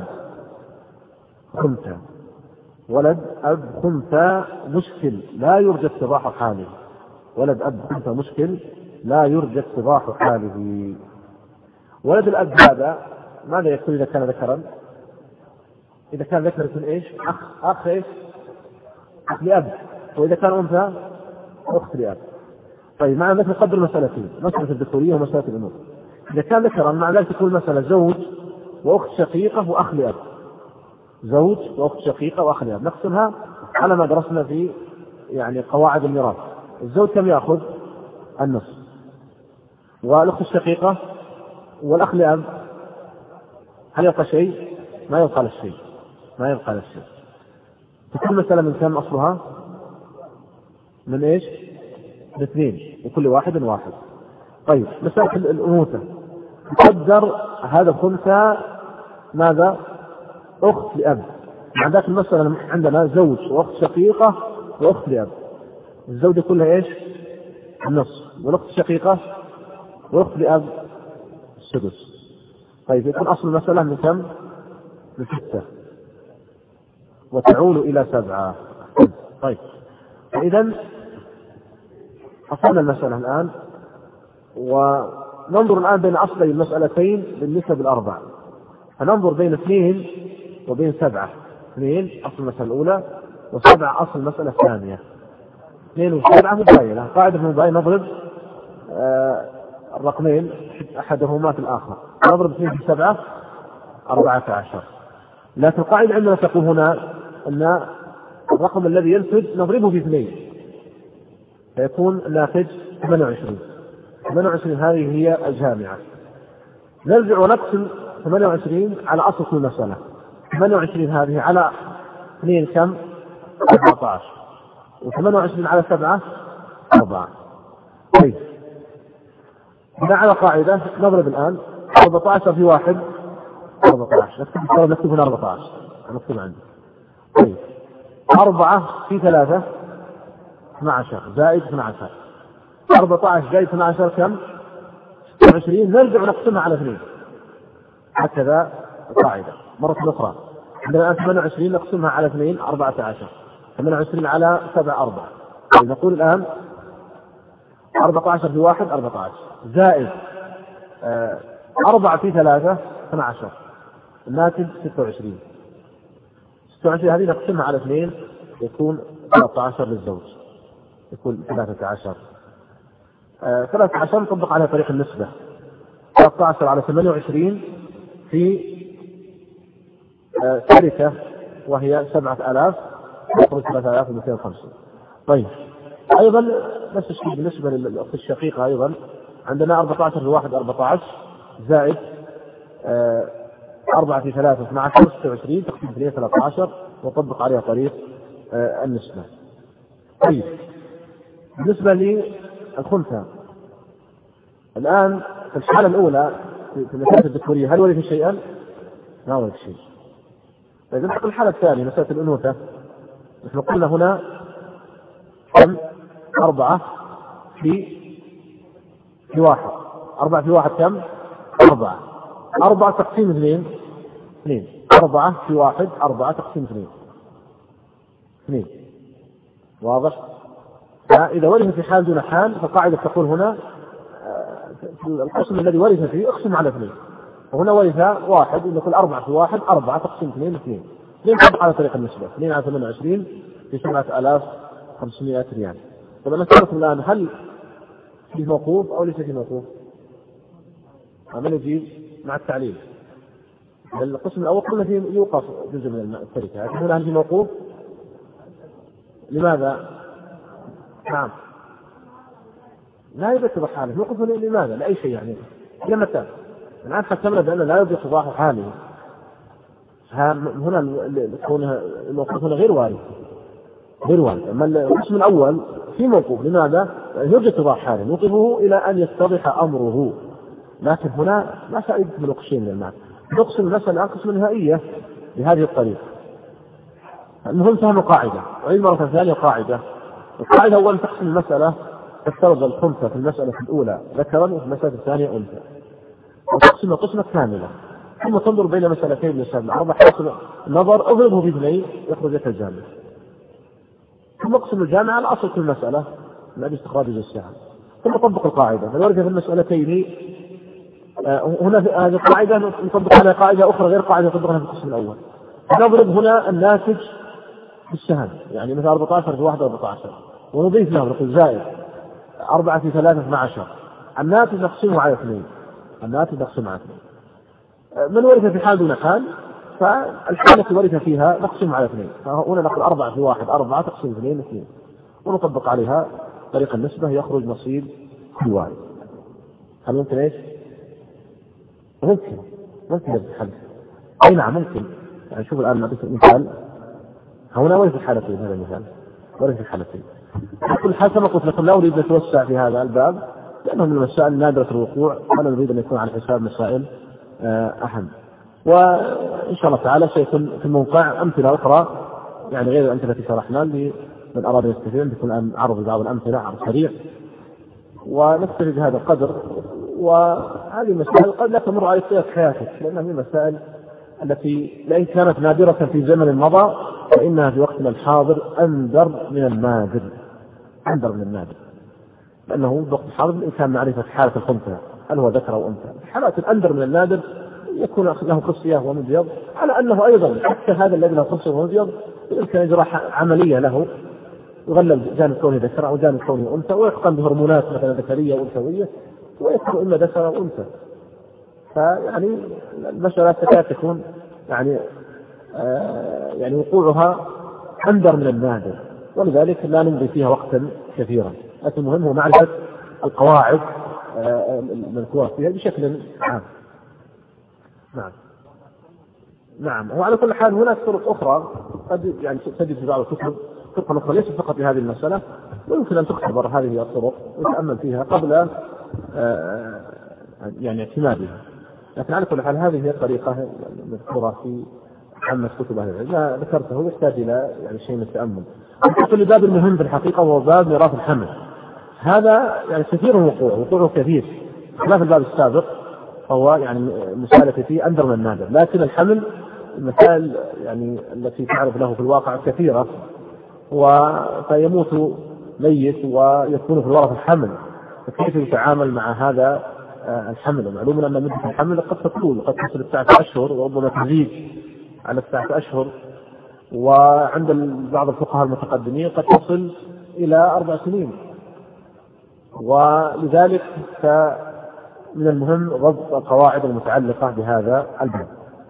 خنثى. ولد أب خنثى مشكل لا يرجى اتضاح حاله. ولد أب خنثى مشكل لا يرجى اتضاح حاله. ولد الأب هذا ماذا يكون إذا كان ذكرا؟ إذا كان ذكر يكون إيش؟ أخ إيش؟ أخ لأب. وإذا كان أنثى أخت لأب. طيب معنى ذلك نقدر مسألتين، مسألة الذكورية ومسألة الأنوثة. إذا كان ذكرا معنى ذلك تكون مسألة زوج وأخت شقيقة وأخ لأب. زوج وأخت شقيقة وأخ لأب نقسمها على ما درسنا في يعني قواعد الميراث. الزوج كم يأخذ؟ النصف، والأخت الشقيقة والأخ لأب هل يبقى شيء؟ ما يبقى للشيء، ما يبقى للشيء. تكون مسألة من كم أصلها؟ من إيش؟ من 2 وكل واحد واحد. طيب مسألة الأنوثة تقدر هذا الخنثى ماذا؟ أخت لأب. مع ذلك المسألة عندنا زوج وأخت شقيقة وأخت لأب. الزوجة كلها إيش؟ النصف، والأخت الشقيقة وأخت لأب السدس. طيب يكون أصل المسألة من كم؟ من 6 وتعول إلى 7. طيب إذن حصلنا المسألة الآن، وننظر الآن بين أصلي المسألتين بالنسب الأربع. فننظر بين 2 وبين 7. 2 أصل المسألة الأولى و7 أصل المسألة الثانية. 2 و7 مباينة. قاعدة مباينة نضرب الرقمين أحدهما في الآخر. نضرب 2 في 7 14. لكن القاعدة عندنا تقول هنا أن الرقم الذي ينتج نضربه في 2 فيكون الناتج 28. 28 هذه هي الجامعة. نرجع ونقسم 28 على أصل كل مسألة. 28 هذه على 2 كم؟ 14. و28 على 7 4. طيب بناء على قاعدة نضرب الآن 14 في 1 14. نكتب هنا 14 نكتب عندي. طيب 4 في 3 12 زائد 12. 14 زائد 12 كم؟ 20. نرجع ونقسمها على 2. هكذا القاعدة مرة أخرى. عندنا الآن 28 نقسمها على 2 14. 28 على 7 4. نقول الآن 14 في 1 14 زائد 4 في 3 12 الناتج 26. 26 هذه نقسمها على 2 يكون 13 للزوج، يكون 13. 13 نطبق على طريق النسبة. 13 على 28 في تركة وهي 7000 يخرج 3250. طيب أيضا نفس الشيء بالنسبة للأخت الشقيقة، أيضا عندنا 14 في 1 14 زائد 4 في 3 12 26 تقسيم 2 13 وطبق عليها طريق النسبة. طيب بالنسبة للخنثى الآن في الحالة الأولى في مسألة الذكورية هل ورث شيئا؟ لا ورث شيء. إذا نحن الحالة الثانية مسألة الأنوثة، نحن قلنا هنا كم؟ 4 في 1. 4 في 1 كم؟ 4. 4 تقسيم 2. 4 في 1 4 تقسيم 2. واضح؟ فإذا ورث في حال دون حال فالقاعدة تقول هنا القسم الذي ورث فيه اقسم على 2. وهنا ورث 1 نقول 4 في 1 4 تقسيم 2 طبق على طريق النسبة. 2 على 28 في 7500 ريال. طبعا نسألكم الآن هل فيه موقوف أو ليس فيه موقوف؟ هذا نجيب مع التعليل. القسم الأول قلنا فيه يوقف جزء من التركة، لكن هنا هل فيه موقوف؟ لماذا؟ نعم لا يبقى حاله موقف لماذا؟ لأي شيء يعني إلى متى؟ الآن حكمنا بأنه لا يبقى صباح حاله. هنا الموقوف هنا غير وارد. أما القسم الأول في موقوف. لماذا؟ يرجى اتضاح حاله نوقفه إلى أن يتضح أمره. لكن هنا لا فائدة من القسمين من المال. نقسم المسألة قسم نهائية بهذه الطريقة. المهم فهم قاعدة وعيد مرة ثانية قاعدة. القاعدة أولا تقسم المسألة تفترض الخنثى في المسألة الأولى ذكرا وفي المسألة الثانية أنثى، وتقسم قسمة كاملة ثم تنظر بين مسألتين من السابع 4 حاصل النظر اضربه ب2 يخرج لك الجامع، ثم اقسم الجامع على أصل كل مسألة من أجل استخراج السهم، ثم طبق القاعدة. فالورثة في المسألتين هنا في هذه القاعدة نطبق على قاعدة أخرى غير قاعدة نطبقها في القسم الأول. نضرب هنا الناتج بالسهم، يعني مثل 14 في 1 14 ونضيف له نقول زائد 4 في 3 12. الناتج نقسمه على 2. من ورث في حال دون حال فالحالة ورث فيها نقسم على 2. فهنا نقول 4 في 1 4 تقسيم 2 ونطبق عليها طريق النسبة يخرج نصيب كل وارث. هل ممكن ايش؟ ممكن الحل. اي نعم ممكن. يعني شوف الآن نعطيك مثال. هنا ورث الحالتين، هذا المثال ورث الحالتين. كل حال كما قلت لكم لا أريد أن نتوسع في هذا الباب لأنه من المسائل نادرة الوقوع، ولا نريد أن يكون على حساب مسائل أهم. وإن شاء الله تعالى سيكون في الموقع أمثلة أخرى يعني غير الأمثلة التي شرحنا لمن أراد أن يستفيد. بكل أن عرض بعض الأمثلة عرض سريع ونكتفي بهذا القدر. وهذه المسائل قد لا تمر على حياتك لأنها من المسائل التي لئن كانت نادرة في زمن مضى فإنها في وقتنا الحاضر أندر من النادر، لأنه في وقت الحاضر الإنسان معرفة حالة الخنثى هل هو ذكر أو أنثى. حالات الأندر من النادر يكون له خصية ومبيض، على أنه أيضا حتى هذا الذي له خصية ومبيض يمكن أن يجرى عملية له يغلب جانب كونه ذكر أو جانب كونه أنثى ويحقن بهرمونات مثلا ذكرية وأنثوية ويكون إما ذكر أو أنثى. فيعني المسألة تكاد تكون يعني وقوعها أندر من النادر، ولذلك لا نمضي فيها وقتا كثيرا. لكن المهم هو معرفة القواعد المذكورة فيها بشكل عام. نعم. وعلى كل حال هناك طرق أخرى قد يعني تجد في بعض الكتب طرق أخرى ليست فقط لهذه المسألة، ويمكن أن تختبر هذه الطرق وتأمل فيها قبل يعني اعتمادها. لكن على كل حال هذه هي الطريقة المذكورة في عامة كتب أهل العلم. ما ذكرته يحتاج إلى يعني شيء من التأمل. كل باب المهم في الحقيقة هو باب ميراث الحمل. هذا يعني كثير وقوعه كثير خلاف الباب السابق، هو يعني مسألة فيه أندر من النادر. لكن الحمل المسائل يعني التي تعرف له في الواقع كثيرة، فيموت ميت ويكون في الورث الحمل، فكيف يتعامل مع هذا الحمل. معلوم أن مدة الحمل قد تطول، قد تصل 9 أشهر وربما تزيد على 9 أشهر، وعند بعض الفقهاء المتقدمين قد تصل إلى 4 سنين. ولذلك من المهم ضبط القواعد المتعلقة بهذا الباب.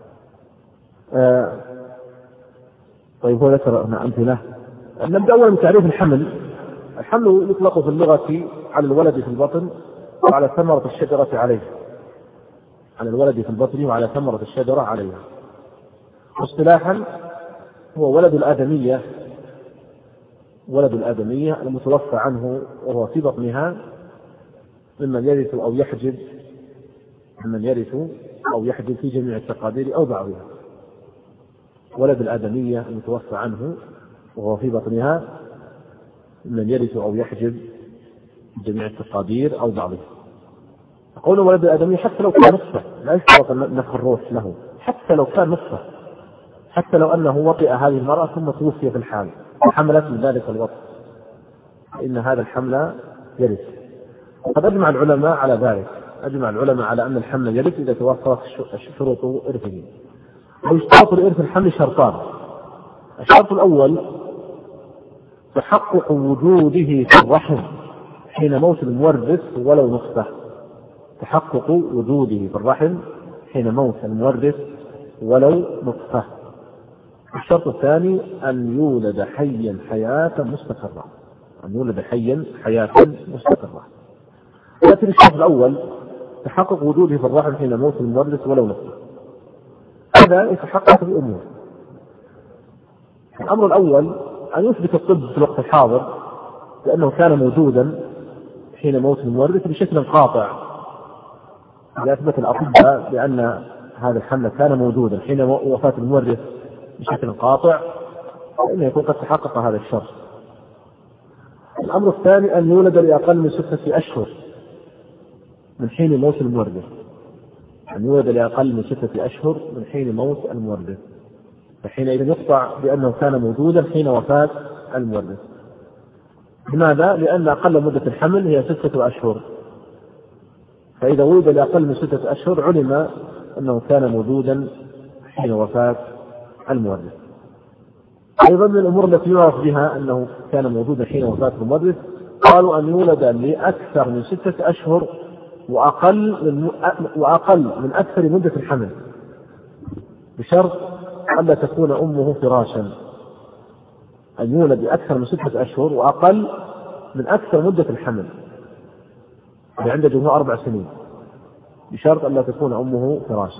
طيب هو ذكر أمثلة. نبدأ أولا من تعريف الحمل. الحمل يطلق في اللغة على الولد في البطن وعلى ثمرة الشجرة عليه، على الولد في البطن وعلى ثمرة الشجرة عليها. واصطلاحا هو ولد الآدمية، ولد الآدمية المتوفى عنه وهو في بطنها ممن يرث أو يحجب، ممن يرث أو يحجب في جميع التقادير أو بعضها. ولد الآدمية المتوفى عنه وهو في بطنها ممن يرث أو يحجب في جميع التقادير أو بعضها. أقول ولد الآدمية حتى لو كان نصفه، لا يشترط نفخ الروح له، حتى لو كان نصفه، حتى لو أنه وطئ هذه المرأة ثم توفي في الحال وحملت من ذلك الوطء، فإن هذا الحمل يرث. وقد أجمع العلماء على ذلك، أجمع العلماء على أن الحمل يرث إذا توفرت شروط إرثه. ويشترط لإرث الحمل شرطان. الشرط الأول تحقق وجوده في الرحم حين موت المورث ولو نصفه، تحقق وجوده في الرحم حين موت المورث ولو نصفه. الشرط الثاني أن يولد حيا حياة مستقرة، أن يولد حيا حياة مستقرة. لكن الشرط الأول تحقق وجوده في الرحم حين موت المورث ولو نصفه، هذا يتحقق بأمور. الأمر الأول أن يثبت الطب في الوقت الحاضر لأنه كان موجودا حين موت المورث بشكل قاطع. إذا أثبت الأطباء بأن هذا الحمل كان موجودا حين وفاة المورث بشكل قاطع فإنه يكون قد تحقق هذا الشرط. الأمر الثاني أن يولد لأقل من 6 أشهر من حين موت المورث، أن يولد لأقل من 6 أشهر من حين موت المورث، فحينئذ يقطع بأنه كان موجودا حين وفاة المورث. لماذا؟ لأن أقل مدة الحمل هي 6 أشهر، فإذا ولد لأقل من 6 أشهر علم أنه كان موجودا حين وفاة المورث. أيضا من الأمور التي يعرف بها أنه كان موجودا حين وفاة المورث قالوا أن يولد لأكثر من 6 أشهر وأقل من أكثر مدة الحمل، بشرط ألا تكون أمه فراشا. أن يولد لأكثر من 6 أشهر وأقل من أكثر مدة الحمل، عند جمهور 4 سنين، بشرط ألا تكون أمه فراشا.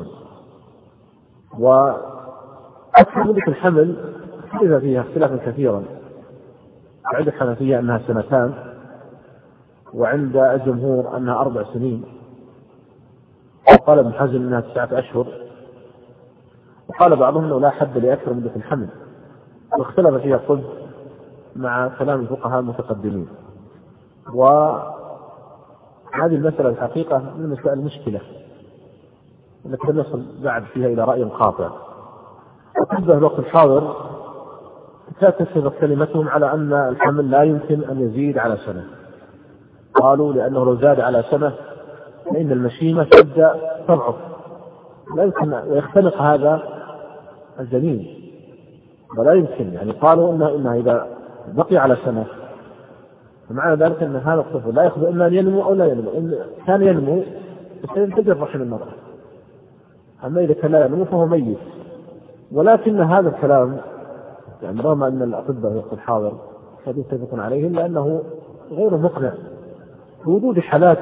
وأكثر مدة الحمل اختلف فيها اختلافا كثيرا، عند الحنفية أنها 2 وعند الجمهور أنها 4 سنين، وقال ابن حزم أنها 9 أشهر، وقال بعضهم أنه لا حد لأكثر مدة الحمل، واختلف فيها الطب مع كلام الفقهاء المتقدمين. وهذه المسألة الحقيقة من المسائل المشكلة التي لم يصل بعد فيها إلى رأي قاطع. وتنبه الوقت الحاضر تتفق كلمتهم على أن الحمل لا يمكن أن يزيد على 1 سنة. قالوا لأنه لو زاد على 1 سنة فإن المشيمة تبدأ تضعف، لا يمكن ويختنق هذا الجنين، ولا يمكن. يعني قالوا إنها إذا بقي على 1 سنة فمعنى ذلك أن هذا الطفل لا يخبر إما أن ينمو أو لا ينمو. إن كان ينمو فسينفجر رحم المرأة، أما إذا كان لا ينمو فهو ميت. ولكن هذا الكلام يعني رغم أن الأطباء في الوقت الحاضر قد يتفقون عليه لأنه غير مقنع بوجود حالات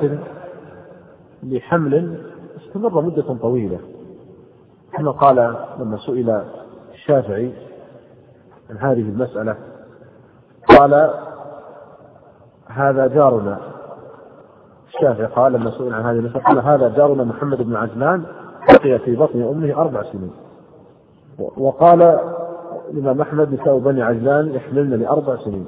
لحمل استمر مدة طويلة، كما قال لما سئل الشافعي عن هذه المسألة قال هذا جارنا. الشافعي قال لما سئل عن هذه المسألة قال هذا جارنا محمد بن عجلان بقي في بطن أمه 4 سنين. وقال الإمام أحمد نساء بني عجلان يحملن ل4 سنين.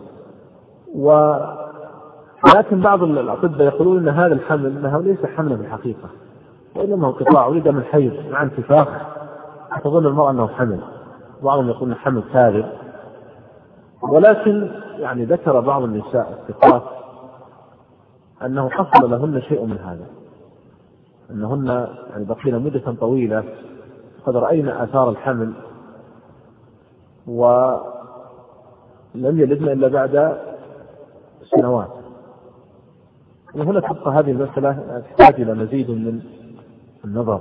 ولكن بعض الأطباء يقولون أن هذا الحمل أنه ليس حملا في الحقيقة، وإنما انقطاع ولد من حيض مع انتفاخ تظن المرأة أنه حمل. بعضهم يقولون حمل كاذب، ولكن يعني ذكر بعض النساء الثقات أنه حصل لهن شيء من هذا، أنهن يعني بقينا مدة طويلة قد رأينا آثار الحمل ولم يلدن إلا بعد سنوات. وهنا تبقى هذه المسألة تحتاج إلى مزيد من النظر،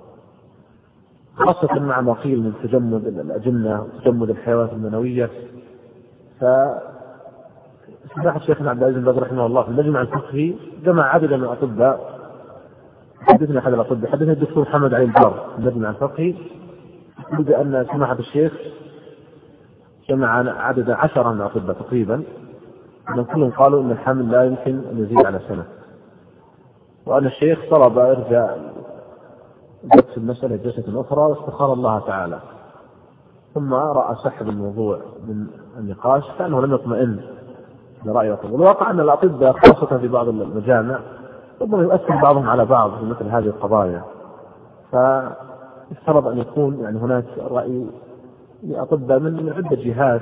خاصة مع ما قيل من تجمد الأجنة وتجمد الحيوانات المنوية. فسماحة شيخنا عبد العزيز بن باز رحمه الله في المجمع الفقهي جمع عددا من الأطباء. حدثنا أحد الأطباء، حدثنا الدكتور محمد علي البار في المجمع الفقهي، يقول بأن سماحة الشيخ جمع عدد 10 من الأطباء تقريبا، من كلهم قالوا أن الحمل لا يمكن أن يزيد على سنة، وأن الشيخ طلب إرجاء درس المسألة جلسة أخرى واستخار الله تعالى، ثم رأى سحب الموضوع من النقاش كأنه لم يطمئن لرأي الأطباء. والواقع أن الأطباء خاصة في بعض المجامع ربما يؤثر بعضهم على بعض في مثل هذه القضايا، فافترض أن يكون يعني هناك رأي لأطباء من عدة جهات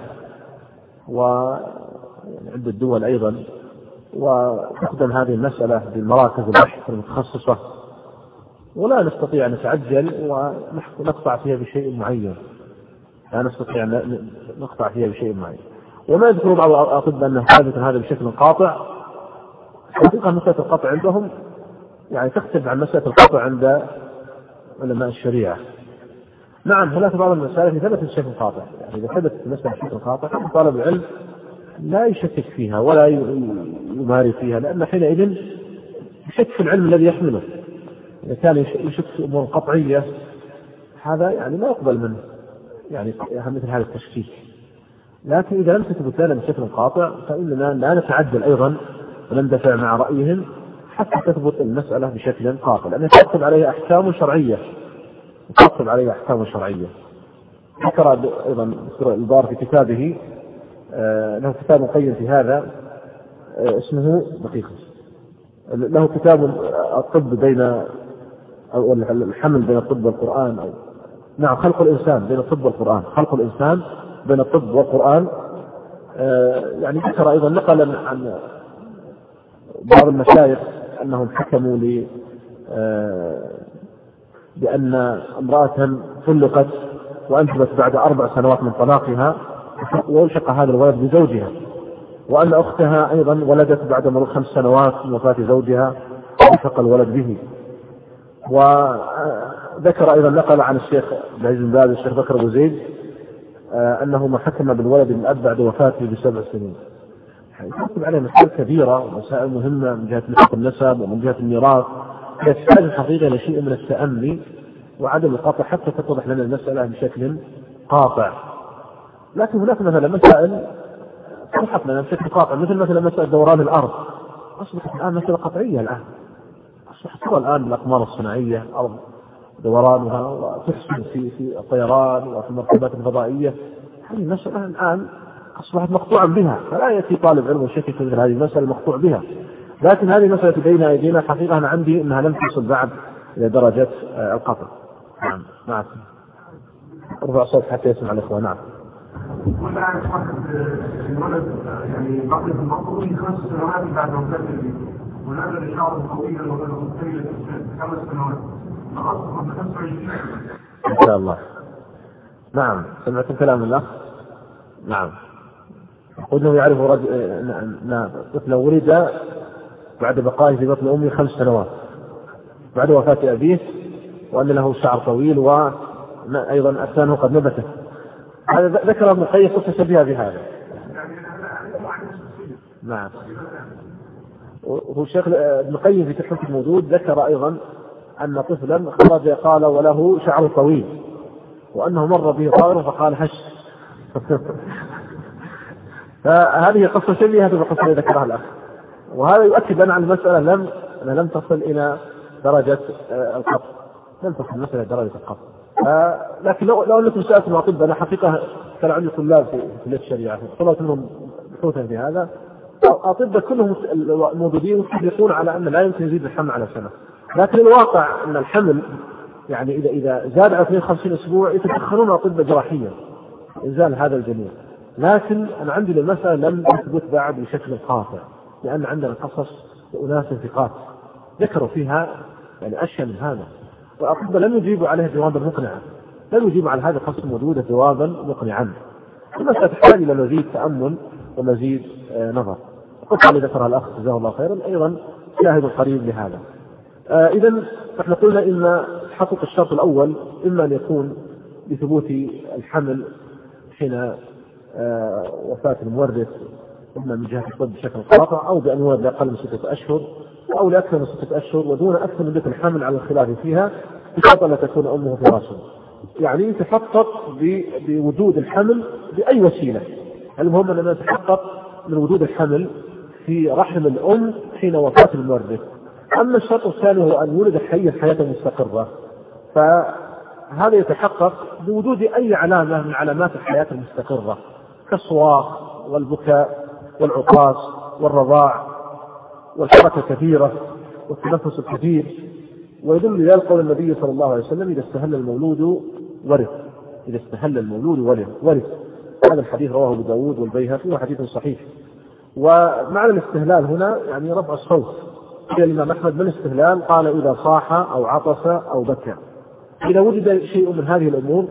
وعدة دول أيضا، وتقدم هذه المسألة بالمراكز البحث المتخصصة، ولا نستطيع أن نتعجل ونقطع فيها بشيء معين، لا نستطيع أن نقطع فيها بشيء معين. وما يذكر بعض الأطباء أن هذا بشكل قاطع. حقيقة مسألة القطع عندهم يعني تختلف عن مسألة القطع عند علماء الشريعة. نعم هناك بعض المسائل ثبتت بشكل قاطع، يعني إذا ثبتت المسألة بشكل قاطع طالب العلم لا يشكك فيها ولا يماري فيها، لأن حينئذ يشك في العلم الذي يحمله. إذا كان يشك في أمور قطعية هذا يعني لا يقبل منه يعني مثل هذا التشكيك. لكن إذا لم تثبت لنا بشكل قاطع فإننا لا نتعجل أيضا ونندفع مع رأيهم حتى تثبت المسألة بشكل قاطع، لأنها ترتب عليها أحكام شرعية. ذكر أيضا دكتور البار في كتابه، له كتاب مقيم في هذا اسمه دقيقة، له كتاب الطب بين أو الحمل بين الطب والقرآن، أو نعم خلق الإنسان بين الطب والقرآن، خلق الإنسان بين الطب والقرآن. يعني ذكر أيضا نقلا عن بعض المشايخ أنهم حكموا بأن امرأة طلقت وأنجبت بعد 4 سنوات من طلاقها ويلحق هذا الولد بزوجها، وأن أختها أيضا ولدت بعد مرور 5 سنوات من وفاة زوجها ويلحق الولد به. وذكر أيضا نقل عن الشيخ عبد العزيز بن باز الشيخ بكر أبو زيد أنه ما حكم بالولد من الأب بعد وفاته ب7 سنين. يحكم عليه مسائل كبيرة ومسائل مهمة من جهة النسب ومن جهة الميراث، يحتاج الحقيقة إلى شيء من التأمل وعدم القطع حتى تتضح لنا المسألة بشكل قاطع. لكن هناك مثلا مسائل توضحت لنا بشكل قاطع، مثلا مسألة دوران الأرض أصبحت الآن مسألة قطعية. الآن أصبحت الآن بالأقمار الصناعية أو دورانها وتحسن في الطيران وفي المركبات الفضائية، هذه المسألة الآن أصبحت مقطوعا بها، فلا يأتي طالب علم وشكك في هذه المسألة مقطوع بها. لكن هذه المسألة بين أيدينا حقيقة أنا عندي أنها لم تصل بعد إلى درجة القطع. نعم ارفع صوت حتى يسمع الإخوة. نعم والآن الولد يعني بقي في المطلوب 5 سنوات بعد وفاة البيت، ونزل شعره طويلا وطويلا 5 سنوات فأصبح ب 25 إن شاء الله. نعم سمعت كلام الأخ. نعم قلنا يعرف طفل ولد بعد بقائه في بطن أمه 5 سنوات بعد وفاة أبيه، وأن له شعر طويل وأيضا أسنانه قد نبتت. هذا ذكر ابن القيم قصة بها بهذا. نعم وهو الشيخ ابن القيم في تحفة الموجود ذكر أيضا أن طفلا خرج قال وله شعر طويل، وأنه مر به طائر فقال هش. فهذه قصة شبيهة بالقصة التي ذكرها الأخ، وهذا يؤكد لنا عن المسألة لم تصل إلى درجة القطع، لم تصل المسألة درجة القطع. لكن لو أنكم سألتم أطباء، أنا حقيقة كان عندي طلاب في كلية الشريعة طلبت منهم بحوثا في هذا، أطباء كلهم موجودين يتفقون على أن لا يمكن يزيد الحمل على سنة. لكن الواقع أن الحمل يعني إذا زاد على 52 أسبوع يتدخلون أطباء جراحيا إنزال هذا الجنين. لكن أنا عندي المسألة لم تثبت بعد بشكل قاطع، لأن عندنا قصص أناس ثقات ذكروا فيها يعني أشياء من هذا. والأطباء لم يجيبوا عليه جوابا مقنعا، لم يجيبوا على هذا القسم وجود جوابا مقنعا. المسألة تحتاج إلى مزيد تأمل ومزيد نظر. قلت اللي ذكرها الأخ جزاه الله خيرا أيضا شاهد قريب لهذا. إذا نحن قلنا إن تحقق الشرط الأول إما أن يكون بثبوت الحمل حين وفاة المورث، إما من جهة الطب بشكل قاطع أو بأن يولد لأقل من 6 أشهر أو لأكثر من 6 أشهر ودون أكثر من ذكر الحمل على الخلاف فيها، بشرط أن تكون أمه فراشا. يعني يتحقق بوجود الحمل بأي وسيلة. المهم أننا نتحقق من وجود الحمل في رحم الأم حين وفاة المورث. أما الشرط الثاني هو أن يولد حيا حياة مستقرة، فهذا يتحقق بوجود أي علامة من علامات الحياة المستقرة كالصواخ والبكاء والعطاس والرضاع والحركة الكثيرة والتنفس الكثير. ويدل لذلك قول النبي صلى الله عليه وسلم: إذا استهل المولود ورث. إذا استهل المولود ورث. هذا الحديث رواه أبو داود والبيهقي وحديث صحيح. ومعنى الاستهلال هنا يعني رفع الصوت. قيل الإمام أحمد: من الاستهلال؟ قال: إذا صاح أو عطس أو بكى. إذا وجد شيء من هذه الأمور،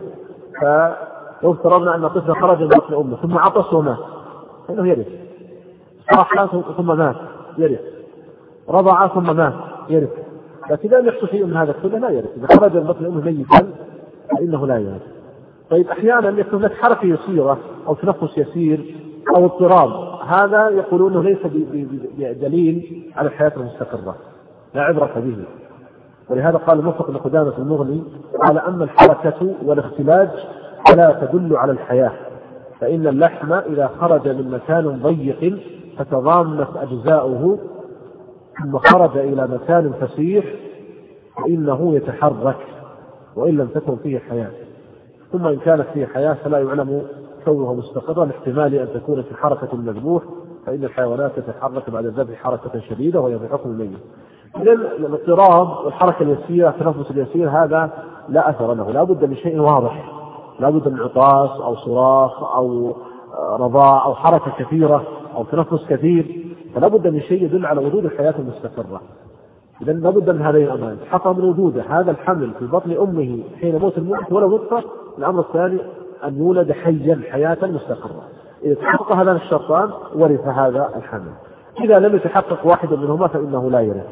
فلو افترضنا أن الطفل خرج من بطن أمه ثم عطس ومات فإنه يرث. صاح ثم مات يرث. رضع ثم مات يرث. لكن إذا لم يحصل شيء من هذا كله لا يرث. إذا خرج من بطن أمه ميتا فإنه لا يرث. طيب أحيانا يكون لك حركة يسيرة أو تنفس يسير أو اضطراب، هذا يقولون أنه ليس بدليل على الحياة المستقرة، لا عبرة به. ولهذا قال الموفق بن قدامة المغني: قال: أما الحركة والاختلاج فلا تدل على الحياة، فإن اللحم إذا خرج من مكان ضيق فتضامنت أجزاؤه ثم خرج إلى مكان فسيح فإنه يتحرك وإن لم تكن فيه حياة، ثم إن كانت فيه حياة فلا يعلم كونها مستقرة لاحتمال أن تكون في حركة المذبوح، فإن الحيوانات تتحرك بعد الذبح حركة شديدة وهي في حكم الميت. إذن الاضطراب والحركة اليسيرة التنفس اليسير هذا لا أثر له، لا بد من شيء واضح، لا بد من عطاس أو صراخ أو رضاع أو حركة كثيرة أو تنفس كثير، فلا بد من شيء يدل على وجود الحياة المستقرة. إذن لا بد من هذين الأمرين: حصل من وجوده هذا الحمل في بطن أمه حين موت المورث ولو نطفة. الأمر الثاني أن يولد حيا حياة مستقرة. إذا تحقق هذان الشرطان ورث هذا الحمل. إذا لم يتحقق واحد منهما فإنه لا يرث.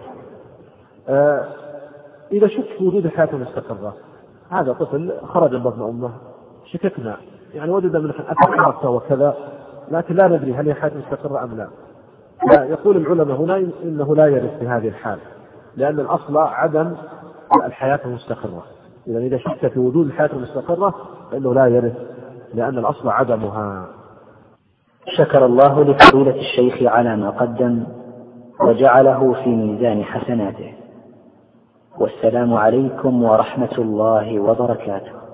إذا شك في وجود الحياة المستقرة، هذا طفل خرج من بطن أمه شككنا، يعني وجد من أثر وكذا، لكن لا ندري هل هي حياة مستقرة أم لا. يقول العلماء هنا إنه لا يرث في هذه الحال، لأن الأصل عدم الحياة المستقرة. إذا شك في وجود الحياة المستقرة فإنه لا يرث، لأن الأصل عدمها. شكر الله لفضيلة الشيخ على ما قدم وجعله في ميزان حسناته. والسلام عليكم ورحمة الله وبركاته.